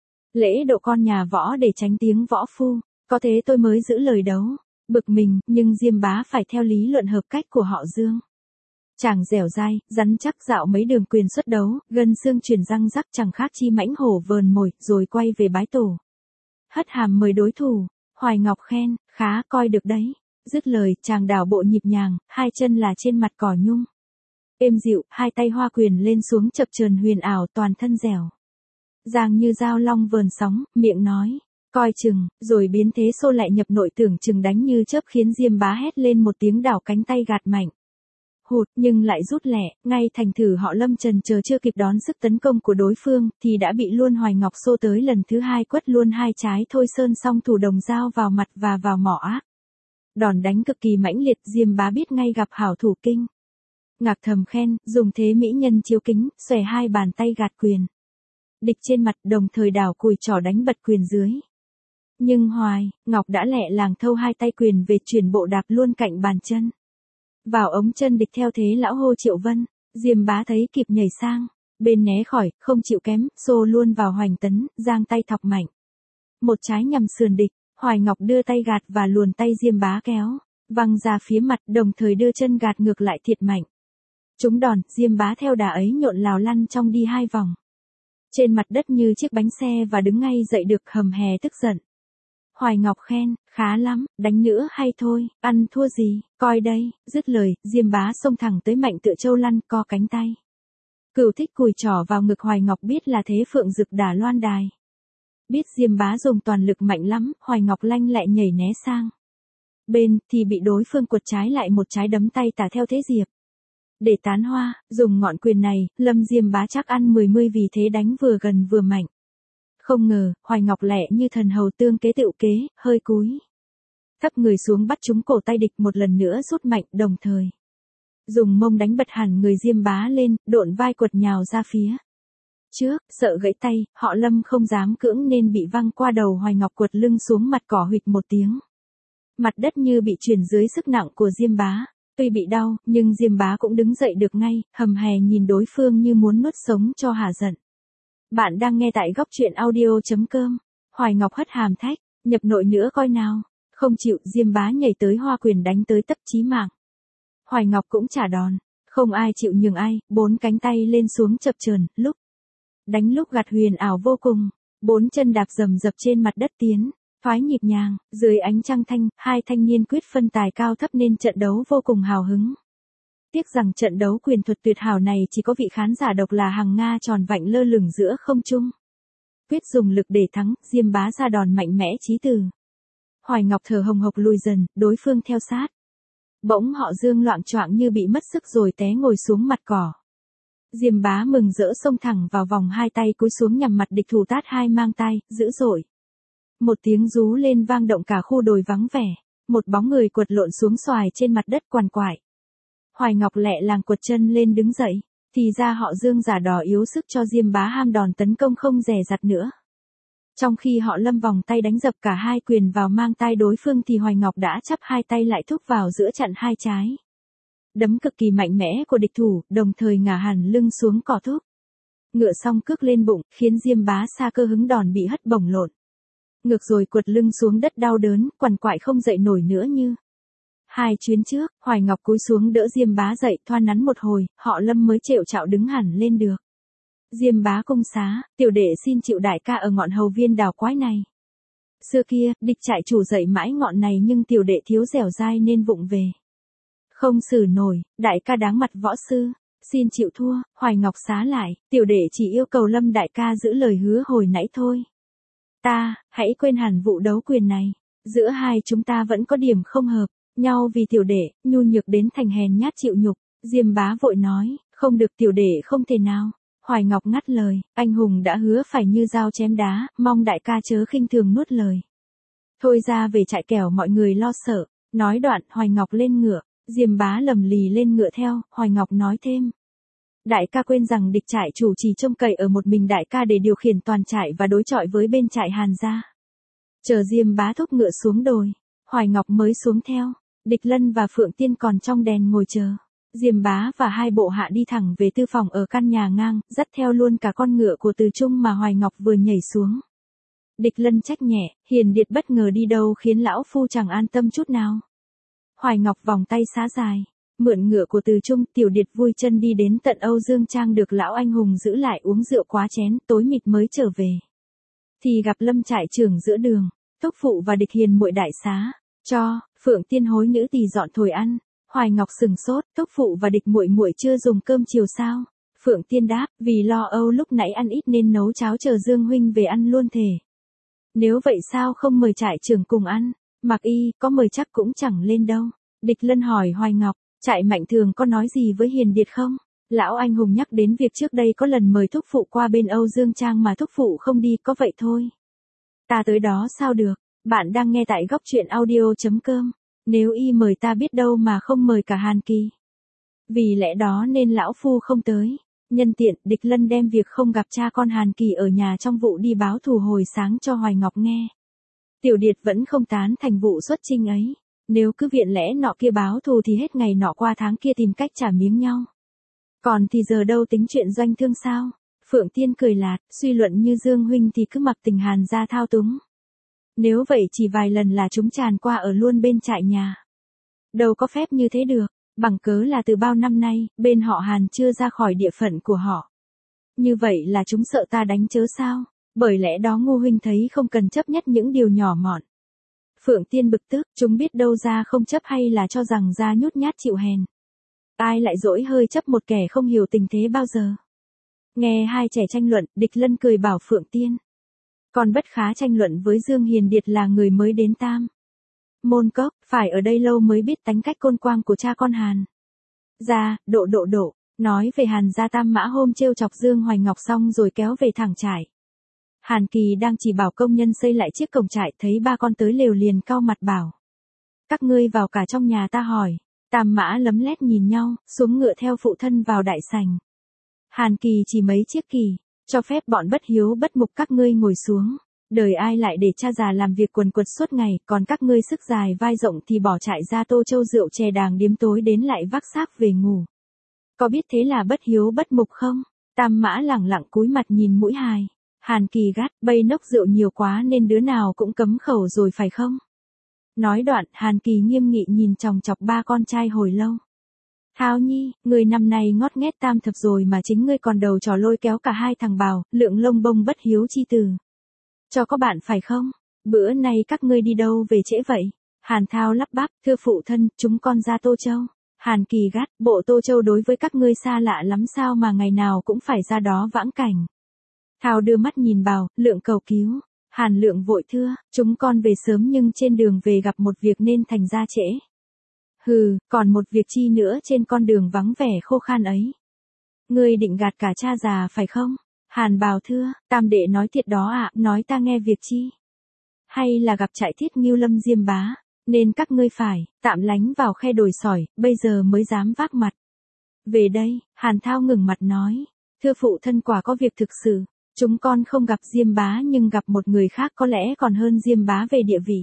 A: lễ độ con nhà võ để tránh tiếng võ phu. Có thế tôi mới giữ lời đấu. Bực mình, nhưng Diêm Bá phải theo lý luận hợp cách của họ Dương. Chàng dẻo dai, rắn chắc dạo mấy đường quyền xuất đấu, gân xương truyền răng rắc chẳng khác chi mãnh hổ vờn mồi, rồi quay về bái tổ. Hất hàm mời đối thủ. Hoài Ngọc khen: khá, coi được đấy. Dứt lời, chàng đảo bộ nhịp nhàng, hai chân là trên mặt cỏ nhung. Êm dịu, hai tay hoa quyền lên xuống chập chờn huyền ảo, toàn thân dẻo dàng như dao long vờn sóng, miệng nói: coi chừng, rồi biến thế xô lại nhập nội, tưởng chừng đánh như chớp, khiến Diêm Bá hét lên một tiếng, đảo cánh tay gạt mạnh. Hụt, nhưng lại rút lẻ, ngay thành thử họ Lâm trần chờ chưa kịp đón sức tấn công của đối phương, thì đã bị luôn Hoài Ngọc xô tới lần thứ hai, quất luôn hai trái Thôi Sơn song thủ đồng dao vào mặt và vào mỏ ác. Đòn đánh cực kỳ mãnh liệt, Diêm Bá biết ngay gặp hảo thủ, kinh ngạc thầm khen, dùng thế mỹ nhân chiếu kính, xòe hai bàn tay gạt quyền địch trên mặt, đồng thời đảo cùi trỏ đánh bật quyền dưới. Nhưng Hoài Ngọc đã lẹ làng thâu hai tay quyền về, chuyển bộ đạp luôn cạnh bàn chân vào ống chân địch theo thế lão hô Triệu Vân. Diêm Bá thấy kịp nhảy sang bên né khỏi, không chịu kém, xô luôn vào hoành tấn, giang tay thọc mạnh một trái nhằm sườn địch. Hoài Ngọc đưa tay gạt và luồn tay Diêm Bá kéo văng ra phía mặt, đồng thời đưa chân gạt ngược lại thiệt mạnh. Trúng đòn, Diêm Bá theo đà ấy nhộn lào lăn trong đi hai vòng trên mặt đất như chiếc bánh xe và đứng ngay dậy được, hầm hè tức giận. Hoài Ngọc khen: khá lắm, đánh nữa hay thôi, ăn thua gì, coi đây. Dứt lời, Diêm Bá xông thẳng tới mạnh tựa châu lăn, co cánh tay Cửu Thích cùi trỏ vào ngực. Hoài Ngọc biết là thế phượng dực đả loan đài. Biết Diêm Bá dùng toàn lực mạnh lắm, Hoài Ngọc lanh lại nhảy né sang bên, thì bị đối phương quật trái lại một trái đấm tay tả theo thế diệp. Để tán hoa, dùng ngọn quyền này, Lâm Diêm Bá chắc ăn 10 vì thế đánh vừa gần vừa mạnh. Không ngờ, Hoài Ngọc lẹ như thần hầu tương kế tựu kế, hơi cúi thấp người xuống bắt trúng cổ tay địch, một lần nữa rút mạnh, đồng thời dùng mông đánh bật hẳn người Diêm Bá lên, độn vai quật nhào ra phía trước. Sợ gãy tay, họ Lâm không dám cưỡng nên bị văng qua đầu. Hoài Ngọc quật lưng xuống mặt cỏ, huỵch một tiếng. Mặt đất như bị chuyển dưới sức nặng của Diêm Bá. Tuy bị đau, nhưng Diêm Bá cũng đứng dậy được ngay, hầm hè nhìn đối phương như muốn nuốt sống cho hả giận. Bạn đang nghe tại góc truyện audio.com. Hoài Ngọc hất hàm thách: nhập nội nữa coi nào. Không chịu, Diêm Bá nhảy tới hoa quyền đánh tới tấp chí mạng. Hoài Ngọc cũng trả đòn. Không ai chịu nhường ai, bốn cánh tay lên xuống chập chờn, lúc đánh lúc gạt huyền ảo vô cùng. Bốn chân đạp rầm rập trên mặt đất tiến phái nhịp nhàng, dưới ánh trăng thanh, hai thanh niên quyết phân tài cao thấp nên trận đấu vô cùng hào hứng. Tiếc rằng trận đấu quyền thuật tuyệt hảo này chỉ có vị khán giả độc là Hằng Nga tròn vạnh lơ lửng giữa không trung. Quyết dùng lực để thắng, Diêm Bá ra đòn mạnh mẽ chí từ. Hoài Ngọc thở hồng hộc lùi dần, đối phương theo sát. Bỗng họ Dương loạng choạng như bị mất sức rồi té ngồi xuống mặt cỏ. Diêm Bá mừng rỡ xông thẳng vào vòng, hai tay cúi xuống nhằm mặt địch thủ tát hai mang tay, dữ dội. Một tiếng rú lên vang động cả khu đồi vắng vẻ, một bóng người quật lộn xuống xoài trên mặt đất quằn quại. Hoài Ngọc lẹ làng quật chân lên đứng dậy, thì ra họ Dương giả đò yếu sức cho Diêm Bá ham đòn tấn công không dè dặt nữa. Trong khi họ lâm vòng tay đánh dập cả hai quyền vào mang tay đối phương thì Hoài Ngọc đã chắp hai tay lại thúc vào giữa chặn hai trái. Đấm cực kỳ mạnh mẽ của địch thủ, đồng thời ngả hẳn lưng xuống cỏ thúc. Ngựa xong cước lên bụng, khiến Diêm Bá xa cơ hứng đòn bị hất bổng lộn. Ngược rồi quật lưng xuống đất đau đớn, quằn quại không dậy nổi nữa như hai chuyến trước. Hoài Ngọc cúi xuống đỡ Diêm Bá dậy, thoa nắn một hồi, họ lâm mới trệu trạo đứng hẳn lên được. Diêm Bá cung xá, tiểu đệ xin chịu đại ca ở ngọn hầu viên đào quái này. Xưa kia, địch trại chủ dậy mãi ngọn này nhưng tiểu đệ thiếu dẻo dai nên vụng về. Không xử nổi, đại ca đáng mặt võ sư, xin chịu thua. Hoài Ngọc xá lại, tiểu đệ chỉ yêu cầu Lâm đại ca giữ lời hứa hồi nãy thôi. Hãy quên hẳn vụ đấu quyền này, giữa hai chúng ta vẫn có điểm không hợp nhau vì tiểu đệ, nhu nhược đến thành hèn nhát chịu nhục. Diêm Bá vội nói, không được tiểu đệ không thể nào. Hoài Ngọc ngắt lời, anh hùng đã hứa phải như dao chém đá, mong đại ca chớ khinh thường nuốt lời. Thôi ra về trại kẻo mọi người lo sợ. Nói đoạn, Hoài Ngọc lên ngựa, Diêm Bá lầm lì lên ngựa theo. Hoài Ngọc nói thêm, đại ca quên rằng địch trại chủ chỉ trông cậy ở một mình đại ca để điều khiển toàn trại và đối chọi với bên trại Hàn gia. Chờ Diêm Bá thúc ngựa xuống đồi, Hoài Ngọc mới xuống theo. Địch Lân và Phượng Tiên còn trong đèn ngồi chờ. Diêm Bá và hai bộ hạ đi thẳng về tư phòng ở căn nhà ngang, dắt theo luôn cả con ngựa của Từ Trung mà Hoài Ngọc vừa nhảy xuống. Địch Lân trách nhẹ, Hiền Điệt bất ngờ đi đâu khiến lão phu chẳng an tâm chút nào. Hoài Ngọc vòng tay xá dài, mượn ngựa của Từ Trung, tiểu Điệt vui chân đi đến tận Âu Dương Trang được lão anh hùng giữ lại uống rượu quá chén, tối mịt mới trở về. Thì gặp Lâm trại trưởng giữa đường, thúc phụ và Địch Hiền muội đại xá cho Phượng Tiên hối nữ tỳ dọn thồi ăn. Hoài Ngọc sừng sốt, thúc phụ và Địch muội muội chưa dùng cơm chiều sao? Phượng Tiên đáp, vì lo âu lúc nãy ăn ít nên nấu cháo chờ Dương huynh về ăn luôn thể. Nếu vậy sao không mời trại trưởng cùng ăn? Mặc y, có mời chắc cũng chẳng lên đâu. Địch Lân hỏi Hoài Ngọc, trại Mạnh Thường có nói gì với Hiền Điệt không? Lão anh hùng nhắc đến việc trước đây có lần mời thúc phụ qua bên Âu Dương Trang mà thúc phụ không đi, có vậy thôi. Ta tới đó sao được? Bạn đang nghe tại góc truyện audio.com. Nếu y mời ta biết đâu mà không mời cả Hàn Kỳ. Vì lẽ đó nên lão phu không tới. Nhân tiện, Địch Lân đem việc không gặp cha con Hàn Kỳ ở nhà trong vụ đi báo thù hồi sáng cho Hoài Ngọc nghe. Tiểu Điệt vẫn không tán thành vụ xuất chinh ấy. Nếu cứ viện lẽ nọ kia báo thù thì hết ngày nọ qua tháng kia tìm cách trả miếng nhau. Còn thì giờ đâu tính chuyện doanh thương sao? Phượng Tiên cười lạt, suy luận như Dương huynh thì cứ mặc tình Hàn ra thao túng. Nếu vậy chỉ vài lần là chúng tràn qua ở luôn bên trại nhà. Đâu có phép như thế được, bằng cớ là từ bao năm nay, bên họ Hàn chưa ra khỏi địa phận của họ. Như vậy là chúng sợ ta đánh chớ sao? Bởi lẽ đó Ngô huynh thấy không cần chấp nhất những điều nhỏ mọn. Phượng Tiên bực tức, chúng biết đâu ra không chấp hay là cho rằng ra nhút nhát chịu hèn. Ai lại dỗi hơi chấp một kẻ không hiểu tình thế bao giờ. Nghe hai trẻ tranh luận, Địch Lân cười bảo Phượng Tiên. Còn bất khá tranh luận với Dương Hiền Điệt là người mới đến Tam Môn Cốc, phải ở đây lâu mới biết tánh cách côn quang của cha con Hàn gia. Độ, nói về Hàn gia Tam Mã hôm trêu chọc Dương Hoài Ngọc xong rồi kéo về thẳng trại. Hàn Kỳ đang chỉ bảo công nhân xây lại chiếc cổng trại, thấy ba con tới lều liền cau mặt bảo. Các ngươi vào cả trong nhà ta hỏi. Tam Mã lấm lét nhìn nhau, xuống ngựa theo phụ thân vào đại sảnh. Hàn Kỳ chỉ mấy chiếc kỳ, cho phép bọn bất hiếu bất mục các ngươi ngồi xuống. Đời ai lại để cha già làm việc quần quật suốt ngày, còn các ngươi sức dài vai rộng thì bỏ trại ra Tô Châu rượu chè đàng điếm tối đến lại vác xác về ngủ. Có biết thế là bất hiếu bất mục không? Tam Mã lẳng lặng cúi mặt nhìn mũi hài. Hàn Kỳ gắt, bây nốc rượu nhiều quá nên đứa nào cũng cấm khẩu rồi phải không? Nói đoạn, Hàn Kỳ nghiêm nghị nhìn chòng chọc ba con trai hồi lâu. Tháo Nhi, người năm nay ngót nghét tam thập rồi mà chính ngươi còn đầu trò lôi kéo cả hai thằng bào, lượng lông bông bất hiếu chi từ. Cho có bạn phải không? Bữa nay các ngươi đi đâu về trễ vậy? Hàn Thao lắp bắp, thưa phụ thân, chúng con ra Tô Châu. Hàn Kỳ gắt, bộ Tô Châu đối với các ngươi xa lạ lắm sao mà ngày nào cũng phải ra đó vãng cảnh. Thao đưa mắt nhìn Bào, lượng cầu cứu. Hàn Lượng vội thưa, chúng con về sớm nhưng trên đường về gặp một việc nên thành ra trễ. Hừ, còn một việc chi nữa trên con đường vắng vẻ khô khan ấy. Ngươi định gạt cả cha già phải không? Hàn Bào thưa, tam đệ nói thiệt đó ạ, nói ta nghe việc chi? Hay là gặp trại Thiết Ngưu Lâm Diêm Bá, nên các ngươi phải tạm lánh vào khe đồi sỏi, bây giờ mới dám vác mặt. Về đây, Hàn Thao ngừng mặt nói, thưa phụ thân quả có việc thực sự, chúng con không gặp Diêm Bá nhưng gặp một người khác có lẽ còn hơn Diêm Bá về địa vị.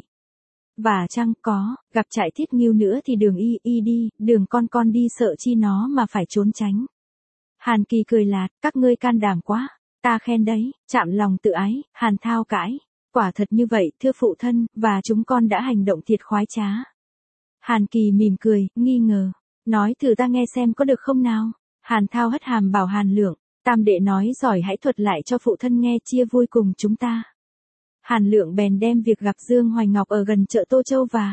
A: Và chăng có, gặp trại Thiết Ngưu nữa thì đường y đi, đường con đi sợ chi nó mà phải trốn tránh. Hàn Kỳ cười lạt, các ngươi can đảm quá, ta khen đấy, chạm lòng tự ái. Hàn Thao cãi, quả thật như vậy thưa phụ thân, và chúng con đã hành động thiệt khoái trá. Hàn Kỳ mỉm cười, nghi ngờ, nói thử ta nghe xem có được không nào. Hàn Thao hất hàm bảo Hàn Lượng, tam đệ nói giỏi hãy thuật lại cho phụ thân nghe chia vui cùng chúng ta. Hàn Lượng bèn đem việc gặp Dương Hoài Ngọc ở gần chợ Tô Châu và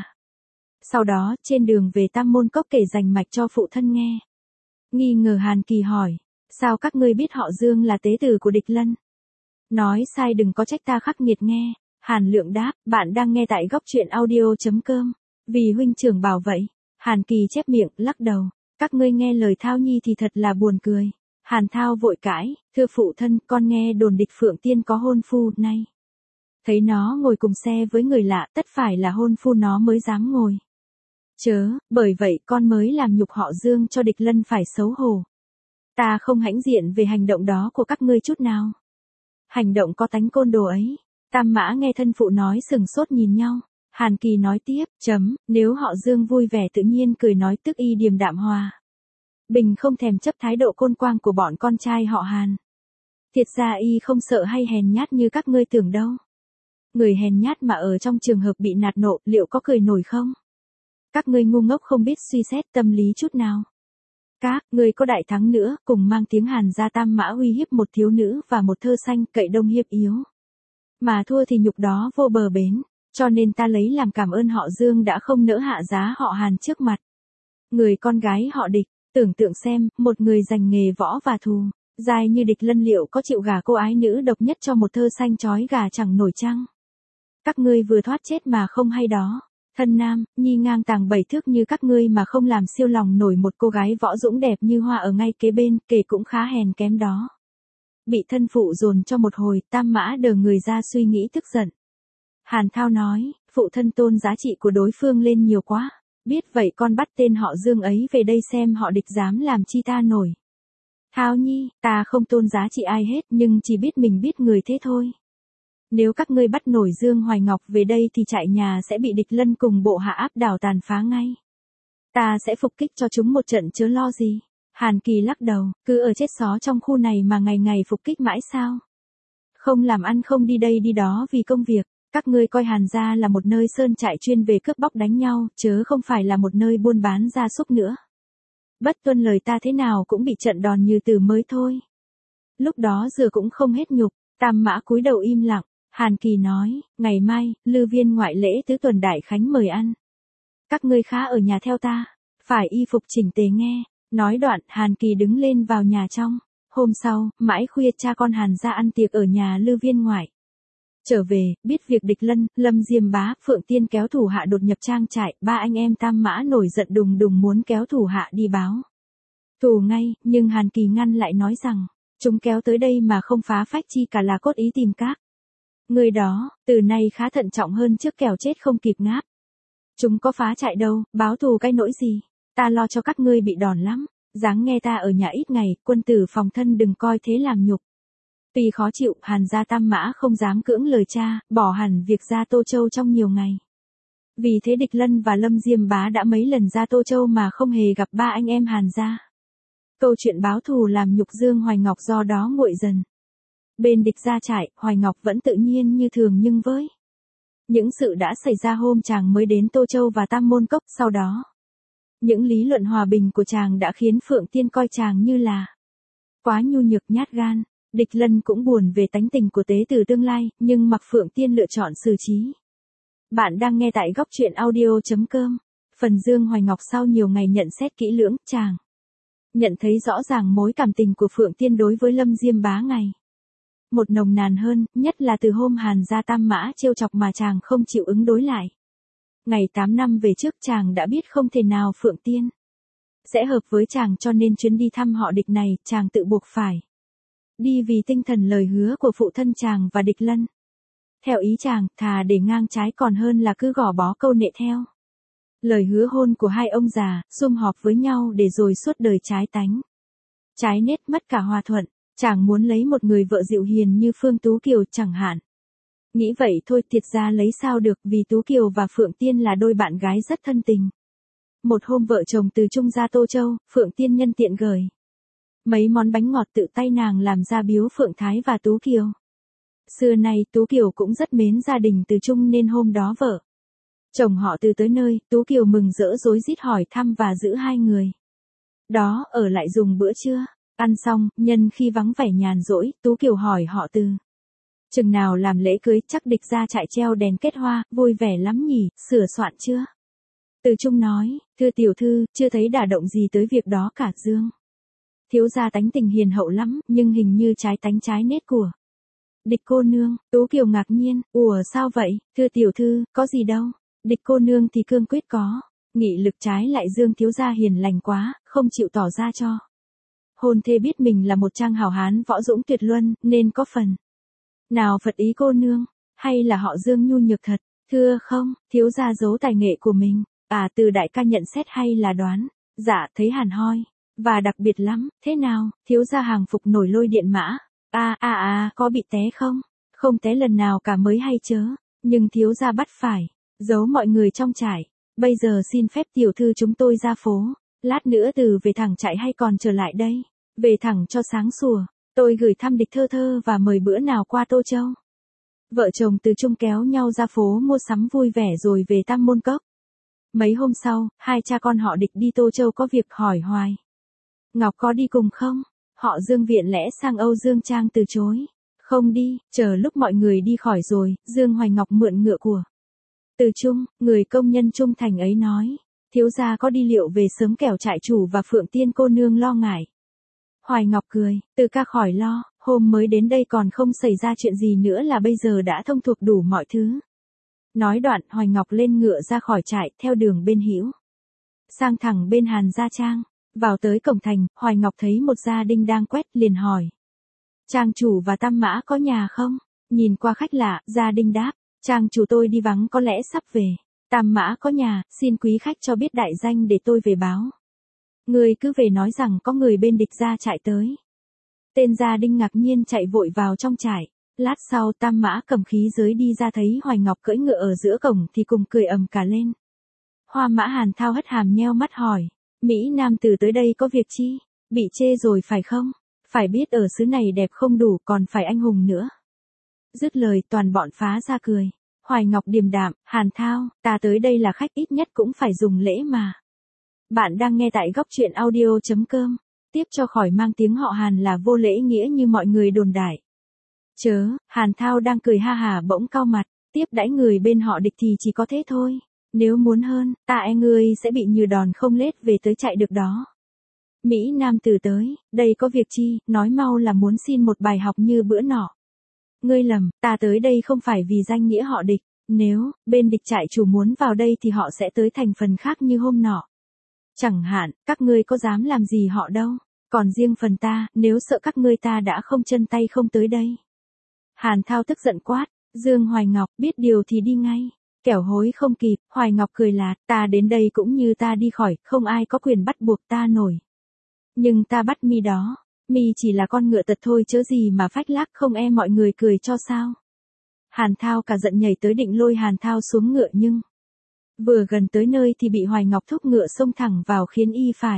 A: sau đó trên đường về Tam Môn Cốc kể rành mạch cho phụ thân nghe. Nghi ngờ Hàn Kỳ hỏi, sao các ngươi biết họ Dương là tế tử của địch Lân? Nói sai đừng có trách ta khắc nghiệt nghe. Hàn Lượng đáp, bạn đang nghe tại góc truyện audio.com. Vì huynh trưởng bảo vậy. Hàn Kỳ chép miệng, lắc đầu. Các ngươi nghe lời Thao Nhi thì thật là buồn cười. Hàn Thao vội cãi, thưa phụ thân, con nghe đồn địch Phượng Tiên có hôn phu, nay thấy nó ngồi cùng xe với người lạ, tất phải là hôn phu nó mới dám ngồi. Chớ, bởi vậy con mới làm nhục họ Dương cho địch Lân phải xấu hổ. Ta không hãnh diện về hành động đó của các ngươi chút nào. Hành động có tánh côn đồ ấy. Tam Mã nghe thân phụ nói sừng sốt nhìn nhau. Hàn Kỳ nói tiếp, nếu họ Dương vui vẻ tự nhiên cười nói tức y điềm đạm hòa bình không thèm chấp thái độ côn quang của bọn con trai họ Hàn. Thiệt ra y không sợ hay hèn nhát như các ngươi tưởng đâu. Người hèn nhát mà ở trong trường hợp bị nạt nộ, liệu có cười nổi không? Các ngươi ngu ngốc không biết suy xét tâm lý chút nào. Các ngươi có đại thắng nữa, cùng mang tiếng Hàn ra Tam Mã uy hiếp một thiếu nữ và một thơ xanh, cậy đông hiếp yếu. Mà thua thì nhục đó vô bờ bến, cho nên ta lấy làm cảm ơn họ Dương đã không nỡ hạ giá họ Hàn trước mặt. Người con gái họ địch, tưởng tượng xem, một người dành nghề võ và thù, dài như địch Lân liệu có chịu gả cô ái nữ độc nhất cho một thơ xanh chói gà chẳng nổi chăng? Các ngươi vừa thoát chết mà không hay đó. Thân nam, nhi ngang tàng 7 thước như các ngươi mà không làm siêu lòng nổi một cô gái võ dũng đẹp như hoa ở ngay kế bên, kể cũng khá hèn kém đó. Bị thân phụ dồn cho một hồi, Tam Mã đờ người ra suy nghĩ tức giận. Hàn Thao nói, phụ thân tôn giá trị của đối phương lên nhiều quá. Biết vậy con bắt tên họ Dương ấy về đây xem họ địch dám làm chi ta nổi. Thao Nhi, ta không tôn giá trị ai hết nhưng chỉ biết mình biết người thế thôi. Nếu các ngươi bắt nổi Dương Hoài Ngọc về đây thì trại nhà sẽ bị địch Lân cùng bộ hạ áp đảo tàn phá ngay. Ta sẽ phục kích cho chúng một trận chớ lo gì. Hàn Kỳ lắc đầu, cứ ở chết xó trong khu này mà ngày ngày phục kích mãi sao? Không làm ăn không đi đây đi đó vì công việc. Các ngươi coi Hàn gia là một nơi sơn trại chuyên về cướp bóc đánh nhau, chớ không phải là một nơi buôn bán gia súc nữa. Bất tuân lời ta thế nào cũng bị trận đòn như từ mới thôi. Lúc đó giờ cũng không hết nhục. Tam Mã cúi đầu im lặng. Hàn Kỳ nói, ngày mai, Lư Viên ngoại lễ tứ tuần đại khánh mời ăn. Các ngươi khá ở nhà theo ta, phải y phục chỉnh tề nghe. Nói đoạn, Hàn Kỳ đứng lên vào nhà trong. Hôm sau, mãi khuya cha con Hàn ra ăn tiệc ở nhà Lư Viên ngoại. Trở về, biết việc địch Lân, Lâm Diêm Bá, Phượng Tiên kéo thủ hạ đột nhập trang trại, ba anh em Tam Mã nổi giận đùng đùng muốn kéo thủ hạ đi báo thù ngay, nhưng Hàn Kỳ ngăn lại nói rằng, chúng kéo tới đây mà không phá phách chi cả là cốt ý tìm các người đó, từ nay khá thận trọng hơn trước kẻo chết không kịp ngáp. Chúng có phá trại đâu, báo thù cái nỗi gì, ta lo cho các ngươi bị đòn lắm, dáng nghe ta ở nhà ít ngày, quân tử phòng thân đừng coi thế làm nhục. Tuy khó chịu, Hàn gia Tam Mã không dám cưỡng lời cha, bỏ hẳn việc ra Tô Châu trong nhiều ngày. Vì thế địch Lân và Lâm Diêm Bá đã mấy lần ra Tô Châu mà không hề gặp ba anh em Hàn gia. Câu chuyện báo thù làm nhục Dương Hoài Ngọc do đó nguội dần. Bên địch ra trại, Hoài Ngọc vẫn tự nhiên như thường nhưng với những sự đã xảy ra hôm chàng mới đến Tô Châu và Tam Môn Cốc sau đó. Những lý luận hòa bình của chàng đã khiến Phượng Tiên coi chàng như là quá nhu nhược nhát gan. Địch Lân cũng buồn về tánh tình của tế tử tương lai, nhưng mặc Phượng Tiên lựa chọn xử trí. Bạn đang nghe tại góc truyện audio.com. Phần Dương Hoài Ngọc sau nhiều ngày nhận xét kỹ lưỡng, chàng nhận thấy rõ ràng mối cảm tình của Phượng Tiên đối với Lâm Diêm Bá ngày một nồng nàn hơn, nhất là từ hôm Hàn gia Tam Mã trêu chọc mà chàng không chịu ứng đối lại. Ngày 8 năm về trước chàng đã biết không thể nào Phượng Tiên sẽ hợp với chàng, cho nên chuyến đi thăm họ Địch này chàng tự buộc phải đi vì tinh thần lời hứa của phụ thân chàng và Địch Lân. Theo ý chàng, thà để ngang trái còn hơn là cứ gò bó câu nệ theo lời hứa hôn của hai ông già, sum họp với nhau để rồi suốt đời trái tánh trái nết, mất cả hòa thuận. Chàng muốn lấy một người vợ dịu hiền như Phương Tú Kiều chẳng hạn. Nghĩ vậy thôi, thiệt ra lấy sao được, vì Tú Kiều và Phượng Tiên là đôi bạn gái rất thân tình. Một hôm vợ chồng từ Trung ra Tô Châu, Phượng Tiên nhân tiện gửi mấy món bánh ngọt tự tay nàng làm ra biếu Phượng Thái và Tú Kiều. Xưa nay Tú Kiều cũng rất mến gia đình từ Trung nên hôm đó vợ chồng họ từ tới nơi, Tú Kiều mừng rỡ rối rít hỏi thăm và giữ hai người đó ở lại dùng bữa trưa. Ăn xong, nhân khi vắng vẻ nhàn rỗi, Tú Kiều hỏi họ từ chừng nào làm lễ cưới, chắc Địch ra trại treo đèn kết hoa, vui vẻ lắm nhỉ, sửa soạn chưa? Từ Trung nói, thưa tiểu thư, chưa thấy đả động gì tới việc đó cả. Dương thiếu gia tánh tình hiền hậu lắm, nhưng hình như trái tánh trái nết của Địch cô nương. Tú Kiều ngạc nhiên, ủa sao vậy, thưa tiểu thư, có gì đâu. Địch cô nương thì cương quyết có nghị lực, trái lại Dương thiếu gia hiền lành quá, không chịu tỏ ra cho hôn thê biết mình là một trang hào hán võ dũng tuyệt luân, nên có phần nào phật ý cô nương, hay là họ Dương nhu nhược thật? Thưa không, thiếu gia giấu tài nghệ của mình. À, từ đại ca nhận xét hay là đoán? Dạ, thấy hàn hoi và đặc biệt lắm. Thế nào, thiếu gia hàng phục nổi lôi điện mã? Có bị té không? Không té lần nào cả mới hay chớ. Nhưng thiếu gia bắt phải giấu mọi người trong trại. Bây giờ xin phép tiểu thư chúng tôi ra phố. Lát nữa từ về thẳng trại hay còn trở lại đây? Về thẳng cho sáng sủa. Tôi gửi thăm Địch thơ thơ và mời bữa nào qua Tô Châu. Vợ chồng từ Trung kéo nhau ra phố mua sắm vui vẻ rồi về Tam Môn Cốc. Mấy hôm sau, hai cha con họ Địch đi Tô Châu có việc hỏi hoài. Ngọc có đi cùng không? Họ Dương viện lẽ sang Âu Dương Trang từ chối. Không đi, chờ lúc mọi người đi khỏi rồi, Dương Hoài Ngọc mượn ngựa của Từ Trung, người công nhân trung thành ấy nói. Thiếu gia có đi liệu về sớm kẻo trại chủ và Phượng Tiên cô nương lo ngại. Hoài Ngọc cười, từ ca khỏi lo, hôm mới đến đây còn không xảy ra chuyện gì nữa là bây giờ đã thông thuộc đủ mọi thứ. Nói đoạn, Hoài Ngọc lên ngựa ra khỏi trại, theo đường bên hữu sang thẳng bên Hàn Gia Trang. Vào tới cổng thành, Hoài Ngọc thấy một gia đình đang quét, liền hỏi. Trang chủ và Tam Mã có nhà không? Nhìn qua khách lạ, gia đình đáp. Trang chủ tôi đi vắng có lẽ sắp về. Tam Mã có nhà, xin quý khách cho biết đại danh để tôi về báo. Người cứ về nói rằng có người bên Địch gia trại tới. Tên gia đình ngạc nhiên chạy vội vào trong trại. Lát sau Tam Mã cầm khí giới đi ra thấy Hoài Ngọc cưỡi ngựa ở giữa cổng thì cùng cười ầm cả lên. Hoa Mã Hàn Thao hất hàm nheo mắt hỏi. Mỹ Nam tử tới đây có việc chi? Bị chê rồi phải không? Phải biết ở xứ này đẹp không đủ còn phải anh hùng nữa. Dứt lời toàn bọn phá ra cười. Hoài Ngọc điềm đạm, Hàn Thao, ta tới đây là khách ít nhất cũng phải dùng lễ mà. Bạn đang nghe tại góc truyện audio.com. Tiếp cho khỏi mang tiếng họ Hàn là vô lễ nghĩa như mọi người đồn đại. Chớ, Hàn Thao đang cười ha hả bỗng cau mặt, tiếp đãi người bên họ Địch thì chỉ có thế thôi. Nếu muốn hơn, ta e ngươi sẽ bị như đòn không lết về tới chạy được đó. Mỹ Nam tử tới, đây có việc chi, nói mau là muốn xin một bài học như bữa nọ. Ngươi lầm, ta tới đây không phải vì danh nghĩa họ Địch, nếu bên Địch trại chủ muốn vào đây thì họ sẽ tới thành phần khác như hôm nọ. Chẳng hạn, các ngươi có dám làm gì họ đâu, còn riêng phần ta, nếu sợ các ngươi ta đã không chân tay không tới đây. Hàn Thao tức giận quát, Dương Hoài Ngọc biết điều thì đi ngay, kẻo hối không kịp. Hoài Ngọc cười lạt, ta đến đây cũng như ta đi khỏi, không ai có quyền bắt buộc ta nổi. Nhưng ta bắt mi đó, mi chỉ là con ngựa tật thôi chớ gì mà phách lác không e mọi người cười cho sao. Hàn Thao cả giận nhảy tới định lôi Hàn Thao xuống ngựa nhưng vừa gần tới nơi thì bị Hoài Ngọc thúc ngựa xông thẳng vào khiến y phải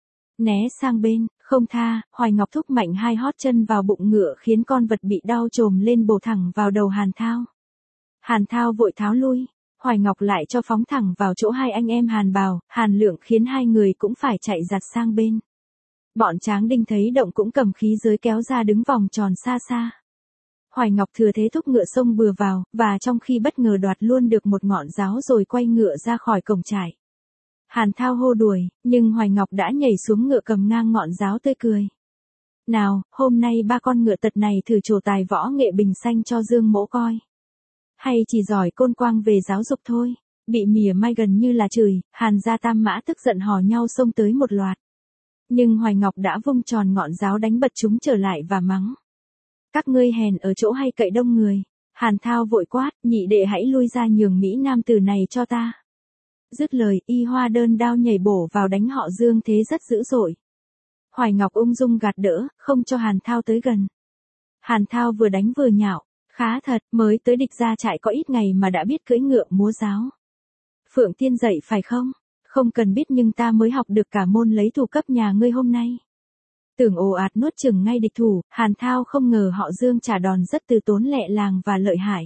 A: né sang bên, không tha. Hoài Ngọc thúc mạnh hai hót chân vào bụng ngựa khiến con vật bị đau trồm lên bổ thẳng vào đầu Hàn Thao. Hàn Thao vội tháo lui, Hoài Ngọc lại cho phóng thẳng vào chỗ hai anh em Hàn Bào, Hàn Lượng khiến hai người cũng phải chạy giặt sang bên. Bọn tráng đinh thấy động cũng cầm khí giới kéo ra đứng vòng tròn xa xa. Hoài Ngọc thừa thế thúc ngựa xông bừa vào, và trong khi bất ngờ đoạt luôn được một ngọn giáo rồi quay ngựa ra khỏi cổng trại. Hàn Thao hô đuổi, nhưng Hoài Ngọc đã nhảy xuống ngựa cầm ngang ngọn giáo tươi cười. Nào, hôm nay ba con ngựa tật này thử trổ tài võ nghệ bình xanh cho Dương Mỗ coi. Hay chỉ giỏi côn quang về giáo dục thôi. Bị mỉa mai gần như là chửi, Hàn gia tam mã tức giận hò nhau xông tới một loạt. Nhưng Hoài Ngọc đã vung tròn ngọn giáo đánh bật chúng trở lại và mắng. Các ngươi hèn ở chỗ hay cậy đông người. Hàn Thao vội quát, nhị đệ hãy lui ra nhường Mỹ Nam tử này cho ta. Dứt lời, y hoa đơn đao nhảy bổ vào đánh họ Dương thế rất dữ dội. Hoài Ngọc ung dung gạt đỡ, không cho Hàn Thao tới gần. Hàn Thao vừa đánh vừa nhạo, khá thật, mới tới địch gia trại có ít ngày mà đã biết cưỡi ngựa múa giáo. Phượng Tiên dạy phải không? Không cần biết nhưng ta mới học được cả môn lấy thủ cấp nhà ngươi hôm nay. Tưởng ồ ạt nuốt chừng ngay địch thủ, Hàn Thao không ngờ họ Dương trả đòn rất từ tốn lẹ làng và lợi hại.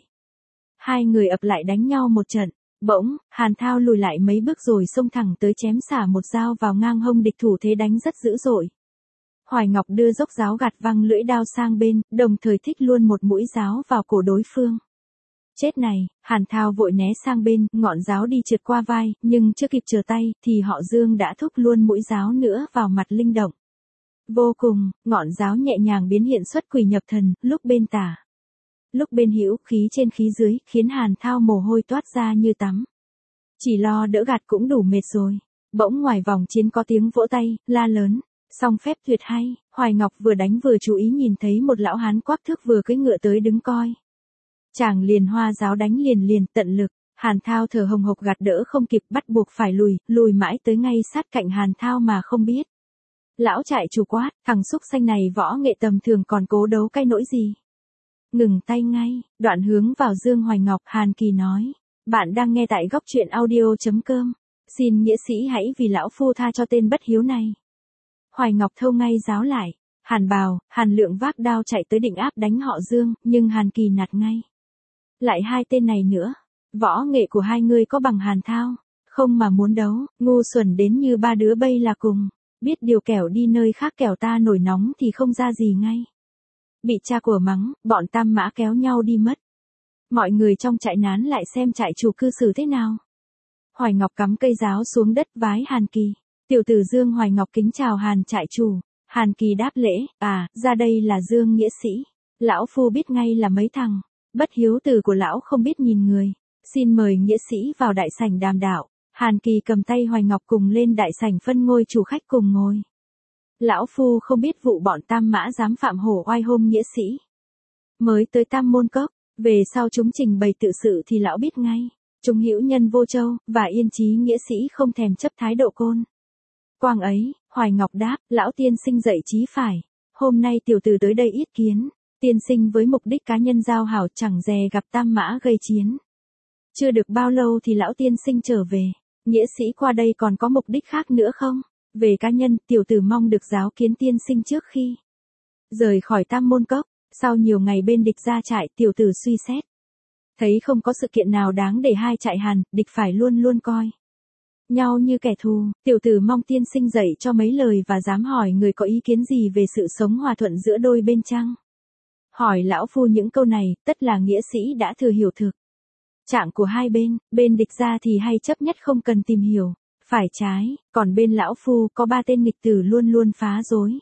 A: Hai người ập lại đánh nhau một trận, bỗng, Hàn Thao lùi lại mấy bước rồi xông thẳng tới chém xả một dao vào ngang hông địch thủ thế đánh rất dữ dội. Hoài Ngọc đưa dốc giáo gạt văng lưỡi đao sang bên, đồng thời thích luôn một mũi giáo vào cổ đối phương. Chết này, Hàn Thao vội né sang bên, ngọn giáo đi trượt qua vai, nhưng chưa kịp trở tay, thì họ Dương đã thúc luôn mũi giáo nữa vào mặt linh động. Vô cùng, ngọn giáo nhẹ nhàng biến hiện xuất quỷ nhập thần, lúc bên tả, lúc bên hữu, khí trên khí dưới, khiến Hàn Thao mồ hôi toát ra như tắm. Chỉ lo đỡ gạt cũng đủ mệt rồi. Bỗng ngoài vòng chiến có tiếng vỗ tay, la lớn. Song phép tuyệt hay, Hoài Ngọc vừa đánh vừa chú ý nhìn thấy một lão hán quắc thước vừa cưỡi ngựa tới đứng coi. Chàng liền hoa giáo đánh liền tận lực, Hàn Thao thở hồng hộc gạt đỡ không kịp bắt buộc phải lùi mãi tới ngay sát cạnh Hàn Thao mà không biết. Lão trại chủ quát, thằng xúc xanh này võ nghệ tầm thường còn cố đấu cái nỗi gì. Ngừng tay ngay, đoạn hướng vào Dương Hoài Ngọc, Hàn Kỳ nói. Bạn đang nghe tại góc truyện audio.com. Xin nghĩa sĩ hãy vì lão phu tha cho tên bất hiếu này. Hoài Ngọc thâu ngay giáo lại. Hàn Bào, Hàn Lượng vác đao chạy tới định áp đánh họ Dương, nhưng Hàn Kỳ nạt ngay. Lại hai tên này nữa. Võ nghệ của hai người có bằng Hàn Thao. Không mà muốn đấu, ngu xuẩn đến như ba đứa bây là cùng. Biết điều kẻo đi nơi khác kẻo ta nổi nóng thì không ra gì ngay. Bị cha của mắng, bọn tam mã kéo nhau đi mất. Mọi người trong trại nán lại xem trại chủ cư xử thế nào. Hoài Ngọc cắm cây giáo xuống đất vái Hàn Kỳ. Tiểu tử Dương Hoài Ngọc kính chào Hàn trại chủ. Hàn Kỳ đáp lễ, ra đây là Dương nghĩa sĩ. Lão phu biết ngay là mấy thằng. Bất hiếu tử của lão không biết nhìn người. Xin mời nghĩa sĩ vào đại sảnh đàm đạo. Hàn Kỳ cầm tay Hoài Ngọc cùng lên đại sảnh phân ngôi chủ khách cùng ngồi. Lão phu không biết vụ bọn tam mã dám phạm hổ oai hôm nghĩa sĩ. Mới tới Tam Môn Cốc, về sau chúng trình bày tự sự thì lão biết ngay. Chúng hữu nhân vô châu, và yên chí nghĩa sĩ không thèm chấp thái độ côn quang ấy. Hoài Ngọc đáp, lão tiên sinh dạy chí phải. Hôm nay tiểu tử tới đây yết kiến. Tiên sinh với mục đích cá nhân giao hảo chẳng dè gặp tam mã gây chiến. Chưa được bao lâu thì lão tiên sinh trở về. Nghĩa sĩ qua đây còn có mục đích khác nữa không? Về cá nhân, tiểu tử mong được giáo kiến tiên sinh trước khi rời khỏi Tam Môn Cốc. Sau nhiều ngày bên địch ra trại, tiểu tử suy xét. Thấy không có sự kiện nào đáng để hai trại Hàn, địch phải luôn luôn coi nhau như kẻ thù. Tiểu tử mong tiên sinh dạy cho mấy lời và dám hỏi người có ý kiến gì về sự sống hòa thuận giữa đôi bên chăng? Hỏi lão phu những câu này, tất là nghĩa sĩ đã thừa hiểu thực trạng của hai bên địch ra thì hay chấp nhất không cần tìm hiểu, phải trái, còn bên lão phu có ba tên nghịch tử luôn luôn phá rối.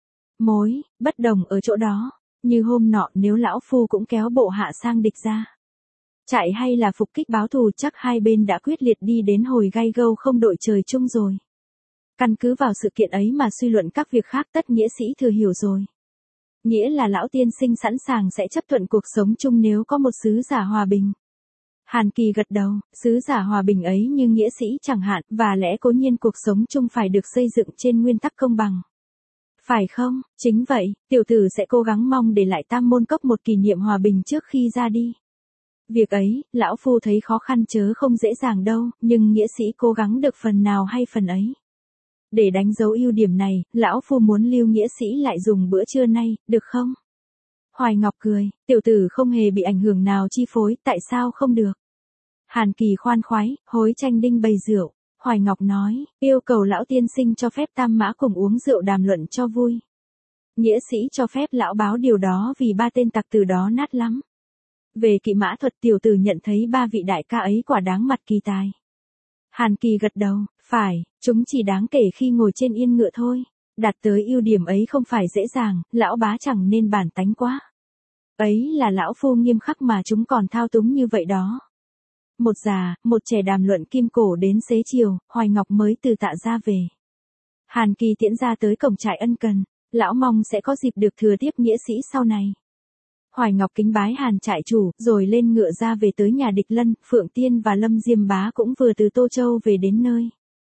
A: Mối, bất đồng ở chỗ đó, như hôm nọ nếu lão phu cũng kéo bộ hạ sang địch ra. Chạy hay là phục kích báo thù chắc hai bên đã quyết liệt đi đến hồi gay gâu không đội trời chung rồi. Căn cứ vào sự kiện ấy mà suy luận các việc khác tất nghĩa sĩ thừa hiểu rồi. Nghĩa là lão tiên sinh sẵn sàng sẽ chấp thuận cuộc sống chung nếu có một sứ giả hòa bình. Hàn Kỳ gật đầu, sứ giả hòa bình ấy như nghĩa sĩ chẳng hạn, và lẽ cố nhiên cuộc sống chung phải được xây dựng trên nguyên tắc công bằng. Phải không? Chính vậy, tiểu tử sẽ cố gắng mong để lại Tam Môn Cốc một kỷ niệm hòa bình trước khi ra đi. Việc ấy, lão phu thấy khó khăn chớ không dễ dàng đâu, nhưng nghĩa sĩ cố gắng được phần nào hay phần ấy. Để đánh dấu ưu điểm này, lão phu muốn lưu nghĩa sĩ lại dùng bữa trưa nay, được không? Hoài Ngọc cười, tiểu tử không hề bị ảnh hưởng nào chi phối, tại sao không được? Hàn Kỳ khoan khoái, hối tranh đinh bày rượu. Hoài Ngọc nói, yêu cầu lão tiên sinh cho phép tam mã cùng uống rượu đàm luận cho vui. Nghĩa sĩ cho phép lão báo điều đó vì ba tên tặc từ đó nát lắm. Về kỵ mã thuật tiểu tử nhận thấy ba vị đại ca ấy quả đáng mặt kỳ tài. Hàn Kỳ gật đầu, phải, chúng chỉ đáng kể khi ngồi trên yên ngựa thôi. Đạt tới ưu điểm ấy không phải dễ dàng, lão bá chẳng nên bản tánh quá. Ấy là lão phu nghiêm khắc mà chúng còn thao túng như vậy đó. Một già, một trẻ đàm luận kim cổ đến xế chiều, Hoài Ngọc mới từ Tạ ra về. Hàn Kỳ tiễn ra tới cổng trại ân cần, lão mong sẽ có dịp được thừa tiếp nghĩa sĩ sau này. Hoài Ngọc kính bái Hàn trại chủ, rồi lên ngựa ra về tới nhà Địch Lân, Phượng Tiên và Lâm Diêm Bá cũng vừa từ Tô Châu về đến nơi.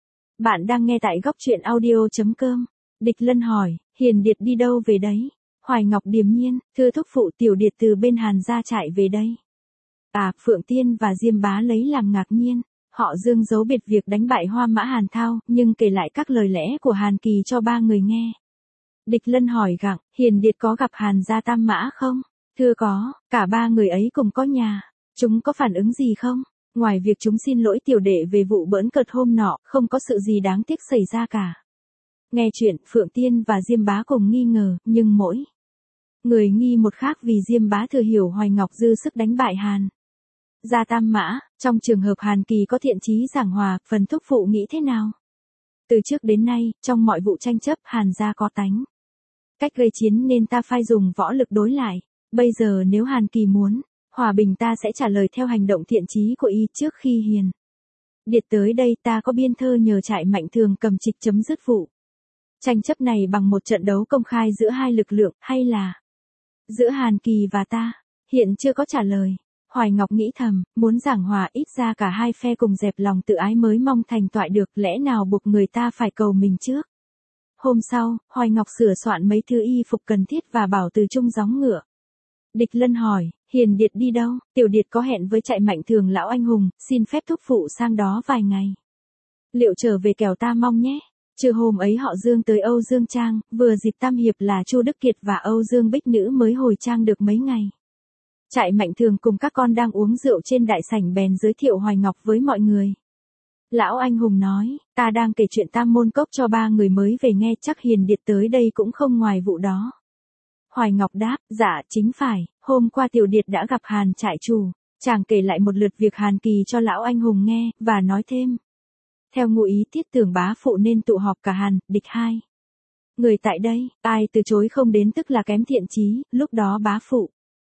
A: Bạn đang nghe tại góc truyện audio.com. Địch Lân hỏi, Hiền Điệt đi đâu về đấy? Hoài Ngọc điềm nhiên, thưa thúc phụ Tiểu Điệt từ bên Hàn gia trại về đây. Phượng Tiên và Diêm Bá lấy làm ngạc nhiên. Họ Dương giấu biệt việc đánh bại Hoa Mã Hàn Thao, nhưng kể lại các lời lẽ của Hàn Kỳ cho ba người nghe. Địch Lân hỏi gặng, Hiền Điệt có gặp Hàn gia Tam Mã không? Thưa có, cả ba người ấy cùng có nhà. Chúng có phản ứng gì không? Ngoài việc chúng xin lỗi tiểu đệ về vụ bỡn cợt hôm nọ, không có sự gì đáng tiếc xảy ra cả. Nghe chuyện, Phượng Tiên và Diêm Bá cùng nghi ngờ, nhưng mỗi người nghi một khác vì Diêm Bá thừa hiểu Hoài Ngọc dư sức đánh bại Hàn gia Tam Mã. Trong trường hợp Hàn Kỳ có thiện chí giảng hòa, phần thúc phụ nghĩ thế nào? Từ trước đến nay, trong mọi vụ tranh chấp, Hàn gia có tánh cách gây chiến nên ta phải dùng võ lực đối lại. Bây giờ nếu Hàn Kỳ muốn hòa bình, ta sẽ trả lời theo hành động thiện chí của y. Trước khi Hiền Điệt tới đây, ta có biên thơ nhờ trại Mạnh Thường cầm trịch chấm dứt vụ tranh chấp này bằng một trận đấu công khai giữa hai lực lượng, hay là giữa Hàn Kỳ và ta. Hiện chưa có trả lời. Hoài Ngọc nghĩ thầm, muốn giảng hòa ít ra cả hai phe cùng dẹp lòng tự ái mới mong thành toại được, lẽ nào buộc người ta phải cầu mình trước. Hôm sau, Hoài Ngọc sửa soạn mấy thứ y phục cần thiết và bảo Từ Trung gióng ngựa. Địch Lân hỏi, Hiền Điệt đi đâu? Tiểu Điệt có hẹn với trại Mạnh Thường lão anh hùng, xin phép thúc phụ sang đó vài ngày. Liệu trở về kẻo ta mong nhé. Trưa hôm ấy họ Dương tới Âu Dương Trang, vừa dịp tam hiệp là Chu Đức Kiệt và Âu Dương Bích Nữ mới hồi trang được mấy ngày. Trại Mạnh Thường cùng các con đang uống rượu trên đại sảnh bèn giới thiệu Hoài Ngọc với mọi người. Lão anh hùng nói, ta đang kể chuyện Tam Môn Cốc cho ba người mới về nghe, chắc Hiền Điệt tới đây cũng không ngoài vụ đó. Hoài Ngọc đáp, dạ chính phải, hôm qua Tiểu Điệt đã gặp Hàn trại chủ, chàng kể lại một lượt việc Hàn Kỳ cho lão anh hùng nghe, và nói thêm. Theo ngụ ý Tiết Tưởng bá phụ nên tụ họp cả Hàn, Địch hai người tại đây, ai từ chối không đến tức là kém thiện chí, lúc đó bá phụ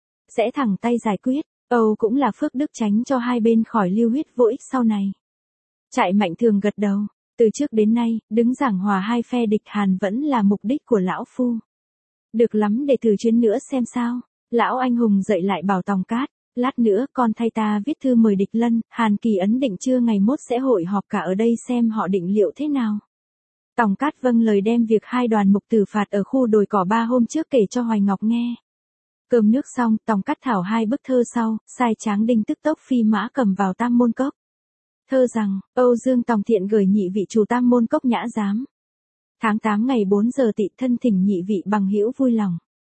A: sẽ thẳng tay giải quyết, Âu cũng là phước đức tránh cho hai bên khỏi lưu huyết vô ích sau này. Trại Mạnh Thường gật đầu, từ trước đến nay, đứng giảng hòa hai phe địch Hàn vẫn là mục đích của lão phu. Được lắm, để thử chuyến nữa xem sao. Lão anh hùng dậy lại bảo Tòng Cát, lát nữa con thay ta viết thư mời Địch Lân, Hàn Kỳ ấn định trưa ngày mốt sẽ hội họp cả ở đây xem họ định liệu thế nào. Tòng Cát vâng lời đem việc hai đoàn mục tử phạt ở khu đồi cỏ 3 hôm trước kể cho Hoài Ngọc nghe. Cơm nước xong, Tòng Cát thảo hai bức thơ sau, sai Tráng Đinh tức tốc phi mã cầm vào Tam Môn Cốc. Thơ rằng, Âu Dương Tòng Thiện gửi nhị vị chủ Tam Môn Cốc nhã giám. Tháng 8 ngày 4 giờ tỵ thân thỉnh nhị vị bằng hữu vui lòng.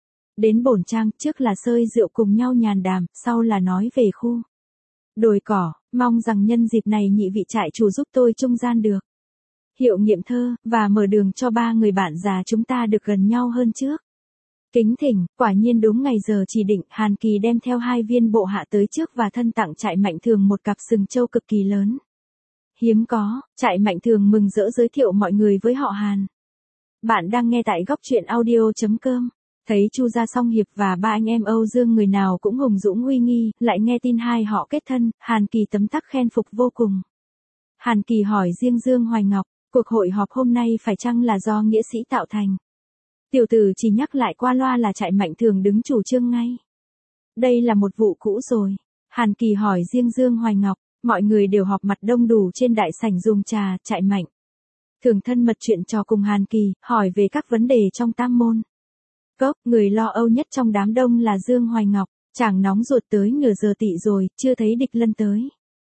A: Đến bổn trang, trước là sơi rượu cùng nhau nhàn đàm, sau là nói về khu đồi cỏ, mong rằng nhân dịp này nhị vị trại chủ giúp tôi trung gian được hiệu nghiệm thơ, và mở đường cho ba người bạn già chúng ta được gần nhau hơn trước. Kính thỉnh, quả nhiên đúng ngày giờ chỉ định, Hàn Kỳ đem theo hai viên bộ hạ tới trước và thân tặng trại Mạnh Thường một cặp sừng trâu cực kỳ lớn. Hiếm có, trại Mạnh Thường mừng rỡ giới thiệu mọi người với họ Hàn. Bạn đang nghe tại góc truyện audio.com. Thấy Chu Gia Song Hiệp và ba anh em Âu Dương người nào cũng hùng dũng uy nghi, lại nghe tin hai họ kết thân, Hàn Kỳ tấm tắc khen phục vô cùng. Hàn Kỳ hỏi riêng Dương Hoài Ngọc, cuộc hội họp hôm nay phải chăng là do nghĩa sĩ tạo thành? Tiểu tử chỉ nhắc lại qua loa là trại Mạnh Thường đứng chủ trương ngay. Đây là một vụ cũ rồi. Hàn Kỳ hỏi riêng Dương Hoài Ngọc, mọi người đều họp mặt đông đủ trên đại sảnh dùng trà, trại Mạnh Thường thân mật chuyện trò cùng Hàn Kỳ, hỏi về các vấn đề trong Tam Môn Cốc. Người lo âu nhất trong đám đông là Dương Hoài Ngọc, chàng nóng ruột tới nửa giờ tỵ rồi, chưa thấy Địch Lân tới.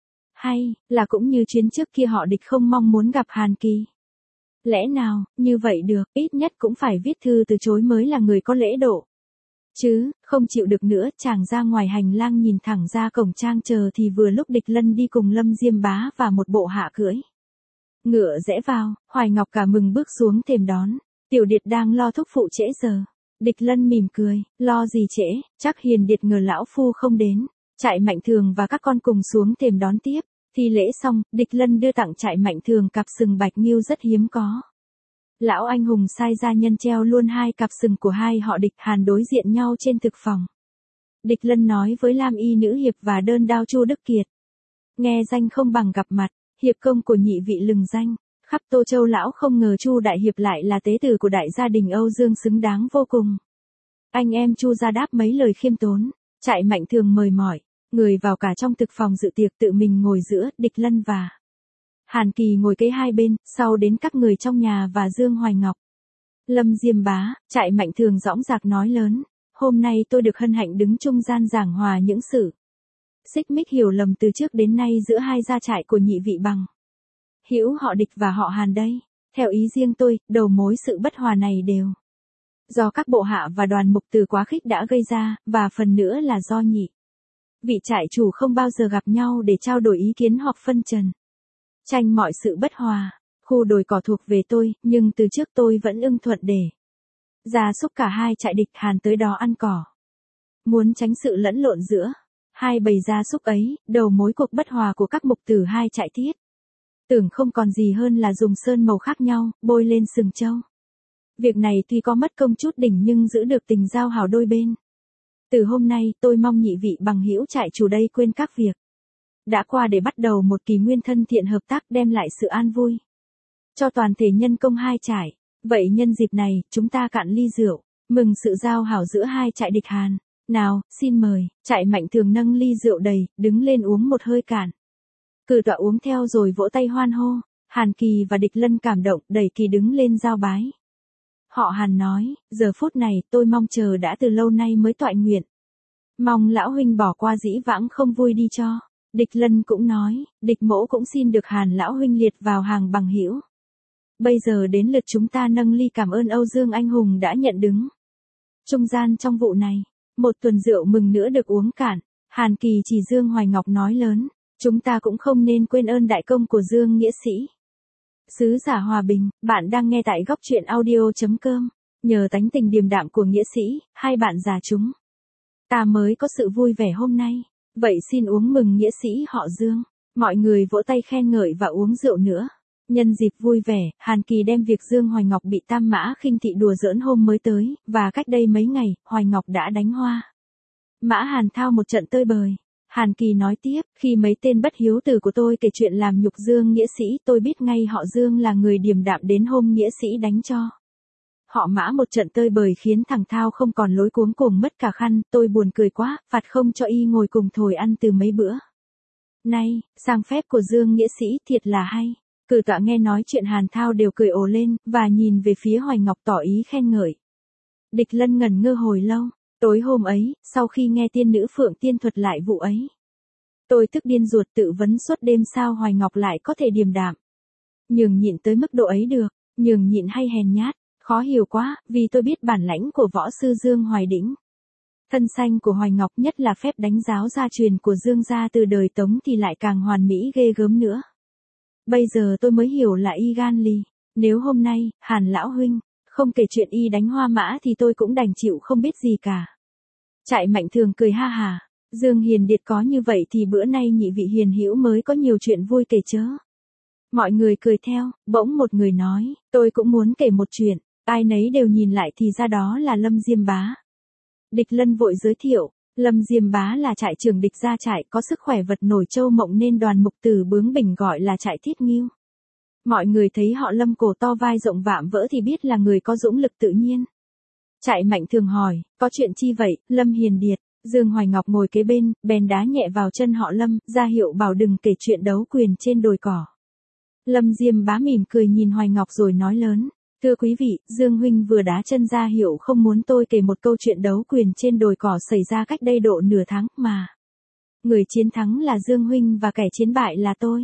A: Hay là cũng như chuyến trước kia họ Địch không mong muốn gặp Hàn Kỳ. Lẽ nào, như vậy được, ít nhất cũng phải viết thư từ chối mới là người có lễ độ. Chứ, không chịu được nữa, chàng ra ngoài hành lang nhìn thẳng ra cổng trang chờ thì vừa lúc Địch Lân đi cùng Lâm Diêm Bá và một bộ hạ cưỡi ngựa rẽ vào, Hoài Ngọc cả mừng bước xuống thềm đón. Tiểu Điệt đang lo thúc phụ trễ giờ. Địch Lân mỉm cười, lo gì trễ, chắc Hiền Điệt ngờ lão phu không đến. Trại Mạnh Thường và các con cùng xuống thềm đón tiếp. Thi lễ xong, Địch Lân đưa tặng trại Mạnh Thường cặp sừng bạch nghiêu rất hiếm có. Lão anh hùng sai gia nhân treo luôn hai cặp sừng của hai họ Địch Hàn đối diện nhau trên thực phòng. Địch Lân nói với Lam Y nữ hiệp và đơn đao Chu Đức Kiệt. Nghe danh không bằng gặp mặt, hiệp công của nhị vị lừng danh, khắp Tô Châu lão không ngờ Chu đại hiệp lại là tế tử của đại gia đình Âu Dương xứng đáng vô cùng. Anh em Chu ra đáp mấy lời khiêm tốn, Trại Mạnh Thường mời mỏi, người vào cả trong thực phòng dự tiệc tự mình ngồi giữa, Địch Lân và Hàn Kỳ ngồi kế hai bên, sau đến các người trong nhà và Dương Hoài Ngọc. Lâm Diêm Bá, Trại Mạnh Thường dõng dạc nói lớn, hôm nay tôi được hân hạnh đứng trung gian giảng hòa những sự xích mích hiểu lầm từ trước đến nay giữa hai gia trại của nhị vị bằng hữu họ Địch và họ Hàn đây. Theo ý riêng tôi, đầu mối sự bất hòa này đều do các bộ hạ và đoàn mục từ quá khích đã gây ra, và phần nữa là do nhị vị trại chủ không bao giờ gặp nhau để trao đổi ý kiến hoặc phân trần tranh mọi sự bất hòa. Khu đồi cỏ thuộc về tôi, nhưng từ trước tôi vẫn ưng thuận để gia súc cả hai trại Địch Hàn tới đó ăn cỏ. Muốn tránh sự lẫn lộn giữa hai bầy gia súc ấy, đầu mối cuộc bất hòa của các mục tử hai trại Thiết tưởng không còn gì hơn là dùng sơn màu khác nhau, bôi lên sừng trâu. Việc này tuy có mất công chút đỉnh nhưng giữ được tình giao hảo đôi bên. Từ hôm nay, tôi mong nhị vị bằng hữu trại chủ đây quên các việc đã qua để bắt đầu một kỳ nguyên thân thiện hợp tác đem lại sự an vui cho toàn thể nhân công hai trại. Vậy nhân dịp này, chúng ta cạn ly rượu, mừng sự giao hảo giữa hai trại Địch Hàn. Nào, xin mời. Trại Mạnh Thường nâng ly rượu đầy, đứng lên uống một hơi cạn. Cử tọa uống theo rồi vỗ tay hoan hô. Hàn Kỳ và Địch Lân cảm động, đẩy Kỳ đứng lên giao bái. Họ Hàn nói, giờ phút này tôi mong chờ đã từ lâu nay mới toại nguyện. Mong lão huynh bỏ qua dĩ vãng không vui đi cho. Địch Lân cũng nói, Địch mỗ cũng xin được Hàn lão huynh liệt vào hàng bằng hữu. Bây giờ đến lượt chúng ta nâng ly cảm ơn Âu Dương anh hùng đã nhận đứng trung gian trong vụ này. Một tuần rượu mừng nữa được uống cạn. Hàn Kỳ chỉ Dương Hoài Ngọc nói lớn, chúng ta cũng không nên quên ơn đại công của Dương nghĩa sĩ Sứ giả hòa bình. Bạn đang nghe tại góc truyện audio.com. Nhờ tánh tình điềm đạm của nghĩa sĩ, hai bạn già chúng ta mới có sự vui vẻ hôm nay. Vậy xin uống mừng nghĩa sĩ họ Dương. Mọi người vỗ tay khen ngợi và uống rượu nữa. Nhân dịp vui vẻ, Hàn Kỳ đem việc Dương Hoài Ngọc bị Tam Mã khinh thị đùa giỡn hôm mới tới, và cách đây mấy ngày, Hoài Ngọc đã đánh Hoa Mã Hàn Thao một trận tơi bời. Hàn Kỳ nói tiếp, khi mấy tên bất hiếu tử của tôi kể chuyện làm nhục Dương nghĩa sĩ, tôi biết ngay họ Dương là người điềm đạm đến hôm nghĩa sĩ đánh cho họ Mã một trận tơi bời khiến thằng Thao không còn lối cuống cuồng mất cả khăn. Tôi buồn cười quá, phạt không cho y ngồi cùng thồi ăn từ mấy bữa nay. Sang phép của Dương nghĩa sĩ thiệt là hay. Cử tọa nghe nói chuyện Hàn Thao đều cười ồ lên, và nhìn về phía Hoài Ngọc tỏ ý khen ngợi. Địch Lân ngẩn ngơ hồi lâu. Tối hôm ấy, sau khi nghe tiên nữ Phượng Tiên thuật lại vụ ấy, tôi tức điên ruột tự vấn suốt đêm sao Hoài Ngọc lại có thể điềm đạm nhường nhịn tới mức độ ấy được. Nhường nhịn hay hèn nhát, khó hiểu quá, vì tôi biết bản lãnh của võ sư Dương Hoài Đĩnh. Thân xanh của Hoài Ngọc, nhất là phép đánh giáo gia truyền của Dương gia từ đời Tống thì lại càng hoàn mỹ ghê gớm nữa. Bây giờ tôi mới hiểu là y gan lì. Nếu hôm nay, Hàn lão huynh không kể chuyện y đánh Hoa Mã thì tôi cũng đành chịu không biết gì cả. Trại Mạnh Thường cười ha hà. Dương Hiền Điệt có như vậy thì bữa nay nhị vị hiền hữu mới có nhiều chuyện vui kể chớ. Mọi người cười theo. Bỗng một người nói, tôi cũng muốn kể một chuyện. Ai nấy đều nhìn lại thì ra đó là Lâm Diêm Bá. Địch Lân vội giới thiệu. Lâm Diêm Bá là trại trưởng Địch gia trại, có sức khỏe vật nổi châu mộng nên đoàn mục tử bướng bỉnh gọi là trại Thiết Ngưu. Mọi người thấy họ Lâm cổ to vai rộng vạm vỡ thì biết là người có dũng lực tự nhiên. Trại Mạnh Thường hỏi, có chuyện chi vậy, Lâm Hiền Điệt? Dương Hoài Ngọc ngồi kế bên, bèn đá nhẹ vào chân họ Lâm, ra hiệu bảo đừng kể chuyện đấu quyền trên đồi cỏ. Lâm Diêm Bá mỉm cười nhìn Hoài Ngọc rồi nói lớn, thưa quý vị, Dương huynh vừa đá chân ra hiệu không muốn tôi kể một câu chuyện đấu quyền trên đồi cỏ xảy ra cách đây độ nửa tháng mà. Người chiến thắng là Dương huynh và kẻ chiến bại là tôi.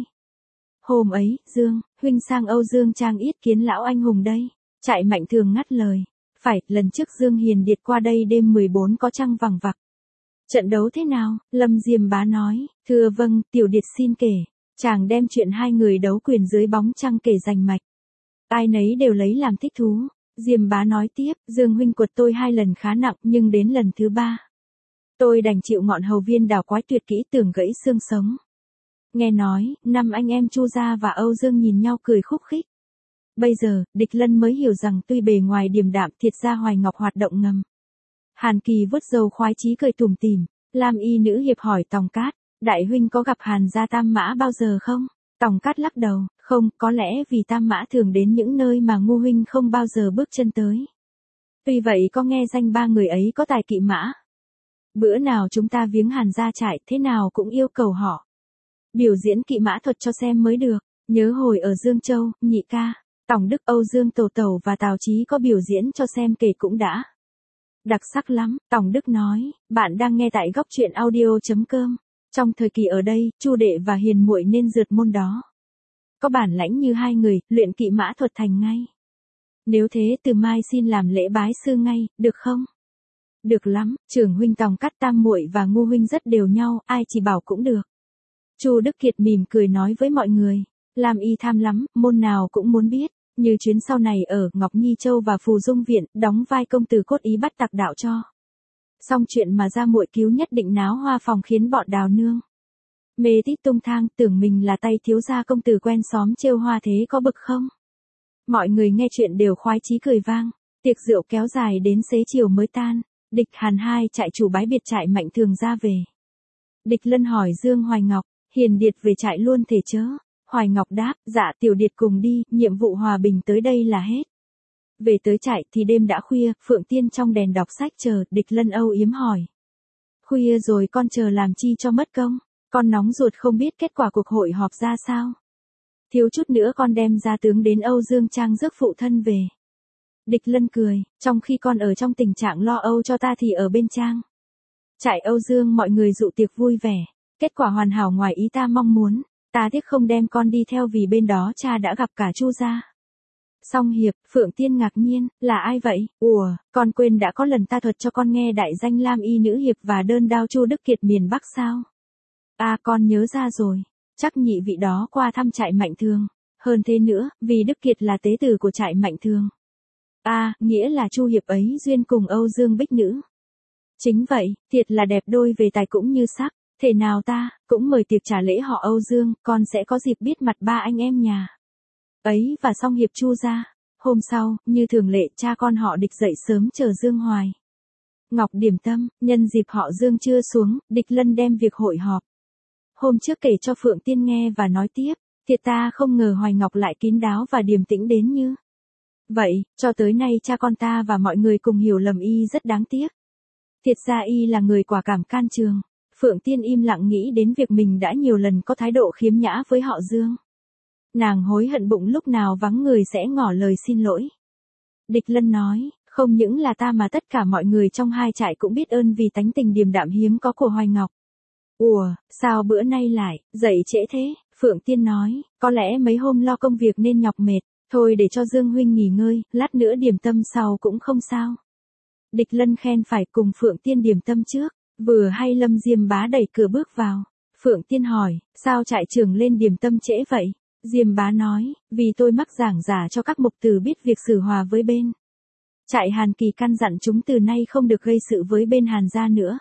A: Hôm ấy, Dương huynh sang Âu Dương Trang yết kiến lão anh hùng đây. Trại Mạnh Thường ngắt lời. Phải, lần trước Dương Hiền Điệt qua đây đêm 14 có trăng vằng vặc. Trận đấu thế nào? Lâm Diêm Bá nói, thưa vâng, tiểu điệt xin kể. Chàng đem chuyện hai người đấu quyền dưới bóng trăng kể rành mạch. Ai nấy đều lấy làm thích thú. Diêm Bá nói tiếp, Dương huynh quật tôi 2 lần khá nặng nhưng đến lần thứ 3. Tôi đành chịu ngọn hầu viên đào quái tuyệt kỹ tưởng gãy xương sống. Nghe nói, 5 anh em Chu gia và Âu Dương nhìn nhau cười khúc khích. Bây giờ, Địch Lân mới hiểu rằng tuy bề ngoài điềm đạm thiệt ra Hoài Ngọc hoạt động ngầm. Hàn Kỳ vuốt râu khoái chí cười tủm tỉm, Lam Y nữ hiệp hỏi Tòng Cát, đại huynh có gặp Hàn gia Tam Mã bao giờ không? Tòng Cát lắc đầu, không, có lẽ vì Tam Mã thường đến những nơi mà Ngu huynh không bao giờ bước chân tới. Tuy vậy có nghe danh ba người ấy có tài kỵ mã. Bữa nào chúng ta viếng Hàn gia trại thế nào cũng yêu cầu họ biểu diễn kỵ mã thuật cho xem mới được. Nhớ hồi ở Dương Châu, nhị ca, Tòng Đức, Âu Dương Tổ Tẩu và Tào Chí có biểu diễn cho xem kể cũng đã đặc sắc lắm. Tòng Đức nói, bạn đang nghe tại góc truyện audio.com. Trong thời kỳ ở đây, Chu đệ và Hiền muội nên rượt môn đó. Có bản lãnh như hai người, luyện kỵ mã thuật thành ngay. Nếu thế từ mai xin làm lễ bái sư ngay, được không? Được lắm, trưởng huynh Tòng Cát Tam muội và Ngu huynh rất đều nhau, ai chỉ bảo cũng được. Chu Đức Kiệt mỉm cười nói với mọi người, Lam Y tham lắm, môn nào cũng muốn biết, như chuyến sau này ở Ngọc Nhi Châu và Phù Dung Viện, đóng vai công tử cốt ý bắt tặc đạo cho. Xong chuyện mà ra muội cứu nhất định náo hoa phòng khiến bọn Đào nương mê tít tung thang, tưởng mình là tay thiếu gia công tử quen xóm trêu hoa thế có bực không? Mọi người nghe chuyện đều khoái chí cười vang, tiệc rượu kéo dài đến xế chiều mới tan. Địch Hàn hai trại chủ bái biệt trại Mạnh Thường ra về. Địch Lân hỏi Dương Hoài Ngọc, Hiền Điệt về trại luôn thể chớ? Hoài Ngọc đáp, dạ Tiểu Điệt cùng đi, nhiệm vụ hòa bình tới đây là hết. Về tới trại thì đêm đã khuya, Phượng Tiên trong đèn đọc sách chờ. Địch Lân âu yếm hỏi, khuya rồi con chờ làm chi cho mất công? Con nóng ruột không biết kết quả cuộc hội họp ra sao. Thiếu chút nữa con đem gia tướng đến Âu Dương Trang rước phụ thân về. Địch Lân cười, trong khi con ở trong tình trạng lo âu cho ta thì ở bên Trang trại Âu Dương mọi người dụ tiệc vui vẻ. Kết quả hoàn hảo ngoài ý ta mong muốn. Ta tiếc không đem con đi theo vì bên đó cha đã gặp cả Chu gia. Song Hiệp, Phượng Tiên ngạc nhiên, là ai vậy? Ủa, con quên đã có lần ta thuật cho con nghe đại danh Lam Y nữ hiệp và đơn đao Chu Đức Kiệt miền Bắc sao? À con nhớ ra rồi, chắc nhị vị đó qua thăm trại Mạnh Thường. Hơn thế nữa, vì Đức Kiệt là tế tử của trại Mạnh Thường. À, nghĩa là Chu Hiệp ấy duyên cùng Âu Dương Bích Nữ. Chính vậy, thiệt là đẹp đôi về tài cũng như sắc. Thể nào ta cũng mời tiệc trả lễ họ Âu Dương, con sẽ có dịp biết mặt ba anh em nhà ấy và Song Hiệp Chu gia. Hôm sau, như thường lệ, cha con họ Địch dậy sớm chờ Dương Hoài Ngọc điểm tâm. Nhân dịp họ Dương chưa xuống, Địch Lân đem việc hội họp hôm trước kể cho Phượng Tiên nghe và nói tiếp, thiệt ta không ngờ Hoài Ngọc lại kín đáo và điềm tĩnh đến như vậy. Cho tới nay cha con ta và mọi người cùng hiểu lầm y rất đáng tiếc. Thiệt ra y là người quả cảm can trường. Phượng Tiên im lặng nghĩ đến việc mình đã nhiều lần có thái độ khiếm nhã với họ Dương. Nàng hối hận bụng lúc nào vắng người sẽ ngỏ lời xin lỗi. Địch Lân nói, không những là ta mà tất cả mọi người trong hai trại cũng biết ơn vì tánh tình điềm đạm hiếm có của Hoài Ngọc. Ủa, sao bữa nay lại dậy trễ thế? Phượng Tiên nói, có lẽ mấy hôm lo công việc nên nhọc mệt, thôi để cho Dương huynh nghỉ ngơi, lát nữa điểm tâm sau cũng không sao. Địch Lân khen phải cùng Phượng Tiên điểm tâm trước. Vừa hay Lâm Diêm Bá đẩy cửa bước vào. Phượng Tiên hỏi, sao trại trưởng lên điểm tâm trễ vậy? Diêm Bá nói, vì tôi mắc giảng giả cho các mục tử biết việc xử hòa với bên trại Hàn Kỳ, căn dặn chúng từ nay không được gây sự với bên Hàn gia nữa.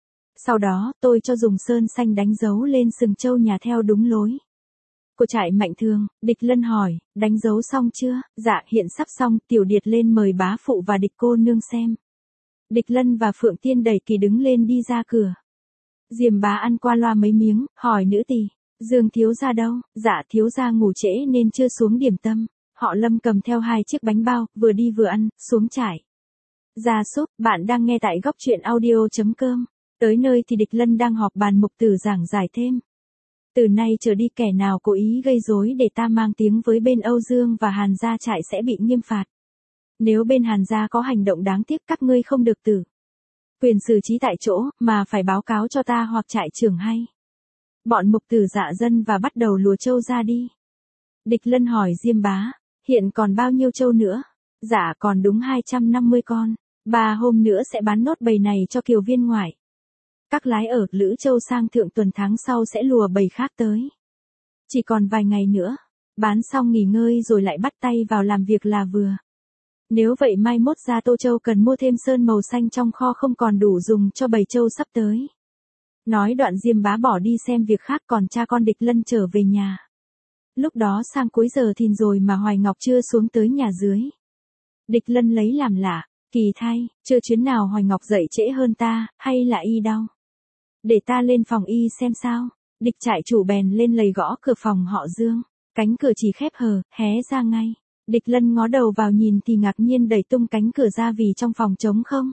A: Sau đó, tôi cho dùng sơn xanh đánh dấu lên sừng trâu nhà theo đúng lối của trại Mạnh Thường. Địch Lân hỏi, đánh dấu xong chưa? Dạ, hiện sắp xong. Tiểu Điệt lên mời bá phụ và Địch cô nương xem. Địch Lân và Phượng Tiên đẩy Kỳ đứng lên đi ra cửa. Diêm Bá ăn qua loa mấy miếng, hỏi nữ tỳ, Dương thiếu gia đâu? Dạ thiếu gia ngủ trễ nên chưa xuống điểm tâm. Họ Lâm cầm theo 2 chiếc bánh bao, vừa đi vừa ăn, xuống trại gia súc. Bạn đang nghe tại góc truyện audio.com. Tới nơi thì Địch Lân đang họp bàn mục tử giảng giải thêm. Từ nay trở đi kẻ nào cố ý gây rối để ta mang tiếng với bên Âu Dương và Hàn gia trại sẽ bị nghiêm phạt. Nếu bên Hàn gia có hành động đáng tiếc các ngươi không được tử quyền xử trí tại chỗ, mà phải báo cáo cho ta hoặc trại trưởng hay. Bọn mục tử dạ dân và bắt đầu lùa trâu ra đi. Địch Lân hỏi Diêm Bá, hiện còn bao nhiêu trâu nữa? Dạ còn đúng 250 con. 3 hôm nữa sẽ bán nốt bầy này cho kiều viên ngoại. Các lái ở Lữ Châu sang thượng tuần tháng sau sẽ lùa bầy khác tới. Chỉ còn vài ngày nữa, bán xong nghỉ ngơi rồi lại bắt tay vào làm việc là vừa. Nếu vậy mai mốt ra Tô Châu cần mua thêm sơn màu xanh trong kho không còn đủ dùng cho bầy trâu sắp tới. Nói đoạn Diêm Bá bỏ đi xem việc khác, còn cha con Địch Lân trở về nhà. Lúc đó sang cuối giờ thìn rồi mà Hoài Ngọc chưa xuống tới nhà dưới. Địch Lân lấy làm lạ, kỳ thay, chưa chuyến nào Hoài Ngọc dậy trễ hơn ta, hay là y đau? Để ta lên phòng y xem sao. Địch trại chủ bèn lên lầy gõ cửa phòng họ Dương. Cánh cửa chỉ khép hờ, hé ra ngay. Địch Lân ngó đầu vào nhìn thì ngạc nhiên đẩy tung cánh cửa ra vì trong phòng trống không.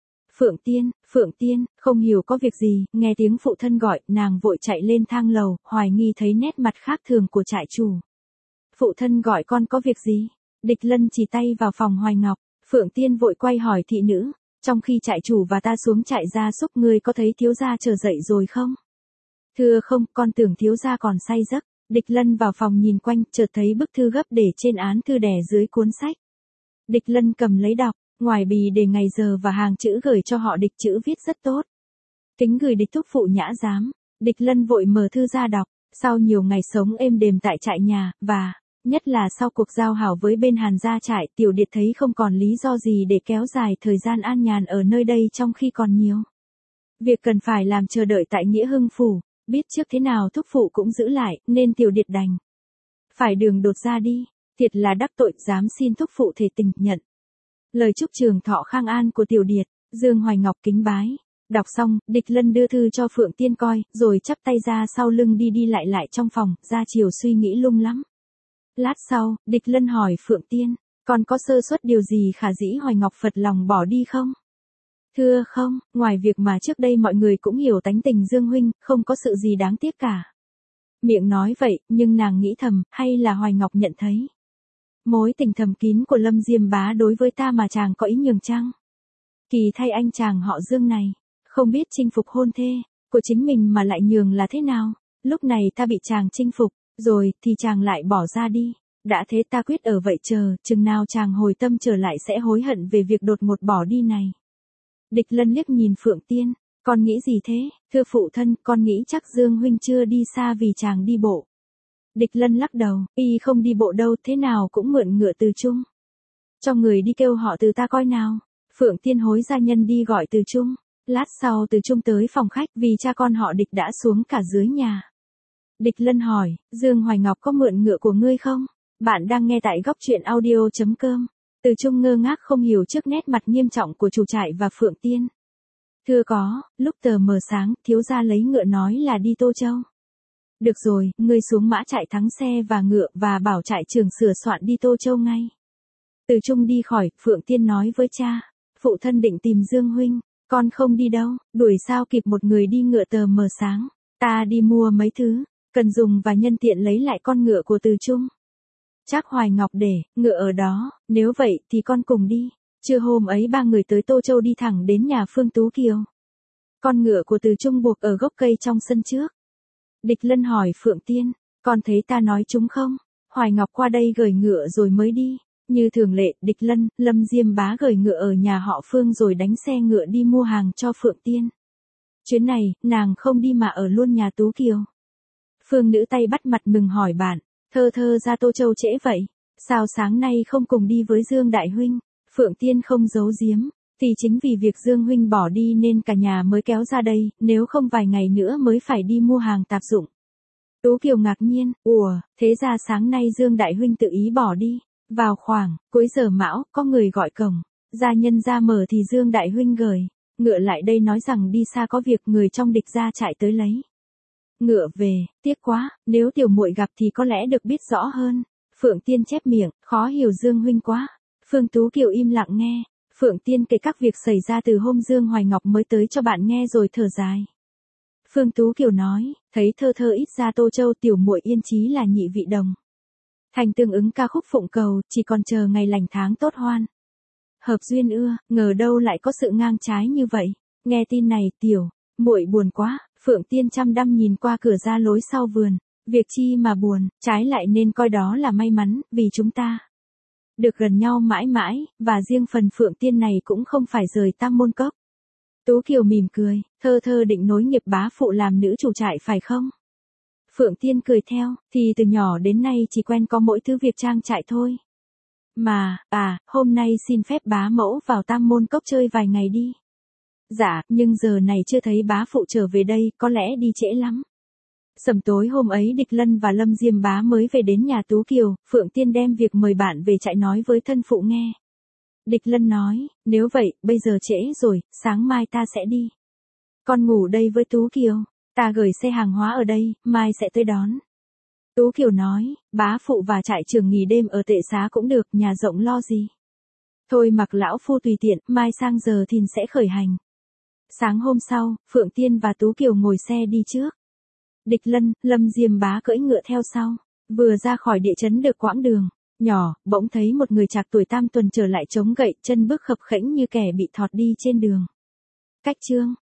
A: Phượng Tiên, không hiểu có việc gì, nghe tiếng phụ thân gọi, nàng vội chạy lên thang lầu, hoài nghi thấy nét mặt khác thường của trại chủ. Phụ thân gọi con có việc gì? Địch Lân chỉ tay vào phòng Hoài Ngọc, Phượng Tiên vội quay hỏi thị nữ, trong khi trại chủ và ta xuống trại gia súc ngươi có thấy thiếu gia chờ dậy rồi không? Thưa không, con tưởng thiếu gia còn say giấc. Địch Lân vào phòng nhìn quanh, chợt thấy bức thư gấp để trên án thư đè dưới cuốn sách. Địch Lân cầm lấy đọc, ngoài bì để ngày giờ và hàng chữ gửi cho họ Địch chữ viết rất tốt. Kính gửi Địch thúc phụ nhã giám. Địch Lân vội mở thư ra đọc, sau nhiều ngày sống êm đềm tại trại nhà, và, nhất là sau cuộc giao hảo với bên Hàn gia trại, Tiểu Điệt thấy không còn lý do gì để kéo dài thời gian an nhàn ở nơi đây trong khi còn nhiều việc cần phải làm chờ đợi tại Nghĩa Hưng phủ. Biết trước thế nào thúc phụ cũng giữ lại, nên Tiểu Điệt đành phải đường đột ra đi, thiệt là đắc tội, dám xin thúc phụ thể tình nhận. Lời chúc trường thọ khang an của Tiểu Điệt, Dương Hoài Ngọc kính bái. Đọc xong, Địch Lân đưa thư cho Phượng Tiên coi, rồi chắp tay ra sau lưng đi đi lại trong phòng, ra chiều suy nghĩ lung lắm. Lát sau, Địch Lân hỏi Phượng Tiên, còn có sơ suất điều gì khả dĩ Hoài Ngọc phật lòng bỏ đi không? Thưa không, ngoài việc mà trước đây mọi người cũng hiểu tánh tình Dương huynh, không có sự gì đáng tiếc cả. Miệng nói vậy, nhưng nàng nghĩ thầm, hay là Hoài Ngọc nhận thấy mối tình thầm kín của Lâm Diêm bá đối với ta mà chàng có ý nhường chăng? Kỳ thay anh chàng họ Dương này, không biết chinh phục hôn thê của chính mình mà lại nhường là thế nào? Lúc này ta bị chàng chinh phục, rồi thì chàng lại bỏ ra đi. Đã thế ta quyết ở vậy chờ, chừng nào chàng hồi tâm trở lại sẽ hối hận về việc đột ngột bỏ đi này. Địch Lân liếc nhìn Phượng Tiên, con nghĩ gì thế? Thưa phụ thân, con nghĩ chắc Dương huynh chưa đi xa vì chàng đi bộ. Địch Lân lắc đầu, y không đi bộ đâu, thế nào cũng mượn ngựa Từ Trung. Cho người đi kêu họ Từ ta coi nào. Phượng Tiên hối gia nhân đi gọi Từ Trung. Lát sau Từ Trung tới phòng khách vì cha con họ Địch đã xuống cả dưới nhà. Địch Lân hỏi, Dương Hoài Ngọc có mượn ngựa của ngươi không? Bạn đang nghe tại góc truyện audio.com. Từ Trung ngơ ngác không hiểu trước nét mặt nghiêm trọng của chủ trại và Phượng Tiên. Thưa có, lúc tờ mờ sáng, thiếu gia lấy ngựa nói là đi Tô Châu. Được rồi, ngươi xuống mã trại thắng xe và ngựa và bảo trại trưởng sửa soạn đi Tô Châu ngay. Từ Trung đi khỏi, Phượng Tiên nói với cha, phụ thân định tìm Dương huynh, con không đi đâu, đuổi sao kịp một người đi ngựa tờ mờ sáng. Ta đi mua mấy thứ cần dùng và nhân tiện lấy lại con ngựa của Từ Trung. Chắc Hoài Ngọc để ngựa ở đó, nếu vậy thì con cùng đi. Trưa hôm ấy ba người tới Tô Châu đi thẳng đến nhà Phương Tú Kiều. Con ngựa của Từ Trung buộc ở gốc cây trong sân trước. Địch Lân hỏi Phượng Tiên, con thấy ta nói chúng không? Hoài Ngọc qua đây gửi ngựa rồi mới đi. Như thường lệ, Địch Lân, Lâm Diêm bá gửi ngựa ở nhà họ Phương rồi đánh xe ngựa đi mua hàng cho Phượng Tiên. Chuyến này, nàng không đi mà ở luôn nhà Tú Kiều. Phương nữ tay bắt mặt mừng hỏi bạn, thơ ra Tô Châu trễ vậy, sao sáng nay không cùng đi với Dương Đại Huynh? Phượng Tiên không giấu giếm, thì chính vì việc Dương Huynh bỏ đi nên cả nhà mới kéo ra đây, nếu không vài ngày nữa mới phải đi mua hàng tạp dụng. Tú Kiều ngạc nhiên, thế ra sáng nay Dương Đại Huynh tự ý bỏ đi. Vào khoảng cuối giờ mão, có người gọi cổng, gia nhân ra mở thì Dương Đại Huynh gửi ngựa lại đây nói rằng đi xa có việc, người trong Địch gia chạy tới lấy ngựa về. Tiếc quá, nếu tiểu muội gặp thì có lẽ được biết rõ hơn. Phượng Tiên chép miệng, khó hiểu Dương huynh quá. Phương Tú Kiều im lặng nghe. Phượng Tiên kể các việc xảy ra từ hôm Dương Hoài Ngọc mới tới cho bạn nghe rồi thở dài. Phương Tú Kiều nói, thấy thơ ít ra Tô Châu, tiểu muội yên chí là nhị vị đồng thành tương ứng ca khúc phụng cầu, chỉ còn chờ ngày lành tháng tốt hoan hợp duyên ưa, ngờ đâu lại có sự ngang trái như vậy. Nghe tin này tiểu muội buồn quá. Phượng Tiên chăm đăm nhìn qua cửa ra lối sau vườn, việc chi mà buồn, trái lại nên coi đó là may mắn, vì chúng ta được gần nhau mãi mãi, và riêng phần Phượng Tiên này cũng không phải rời Tam Môn Cốc. Tú Kiều mỉm cười, thơ định nối nghiệp bá phụ làm nữ chủ trại phải không? Phượng Tiên cười theo, thì từ nhỏ đến nay chỉ quen có mỗi thứ việc trang trại thôi. Mà, hôm nay xin phép bá mẫu vào Tam Môn Cốc chơi vài ngày đi. Dạ, nhưng giờ này chưa thấy bá phụ trở về đây, có lẽ đi trễ lắm. Sầm tối hôm ấy Địch Lân và Lâm Diêm Bá mới về đến nhà Tú Kiều, Phượng Tiên đem việc mời bạn về trại nói với thân phụ nghe. Địch Lân nói, nếu vậy, bây giờ trễ rồi, sáng mai ta sẽ đi. Con ngủ đây với Tú Kiều, ta gửi xe hàng hóa ở đây, mai sẽ tới đón. Tú Kiều nói, bá phụ và trại trưởng nghỉ đêm ở Tệ Xá cũng được, nhà rộng lo gì. Thôi mặc lão phu tùy tiện, mai sang giờ thìn sẽ khởi hành. Sáng hôm sau, Phượng Tiên và Tú Kiều ngồi xe đi trước. Địch Lân, Lâm Diêm Bá cưỡi ngựa theo sau. Vừa ra khỏi địa trấn được quãng đường nhỏ, bỗng thấy một người trạc tuổi tam tuần trở lại chống gậy, chân bước khập khẽnh như kẻ bị thọt đi trên đường. Cách chương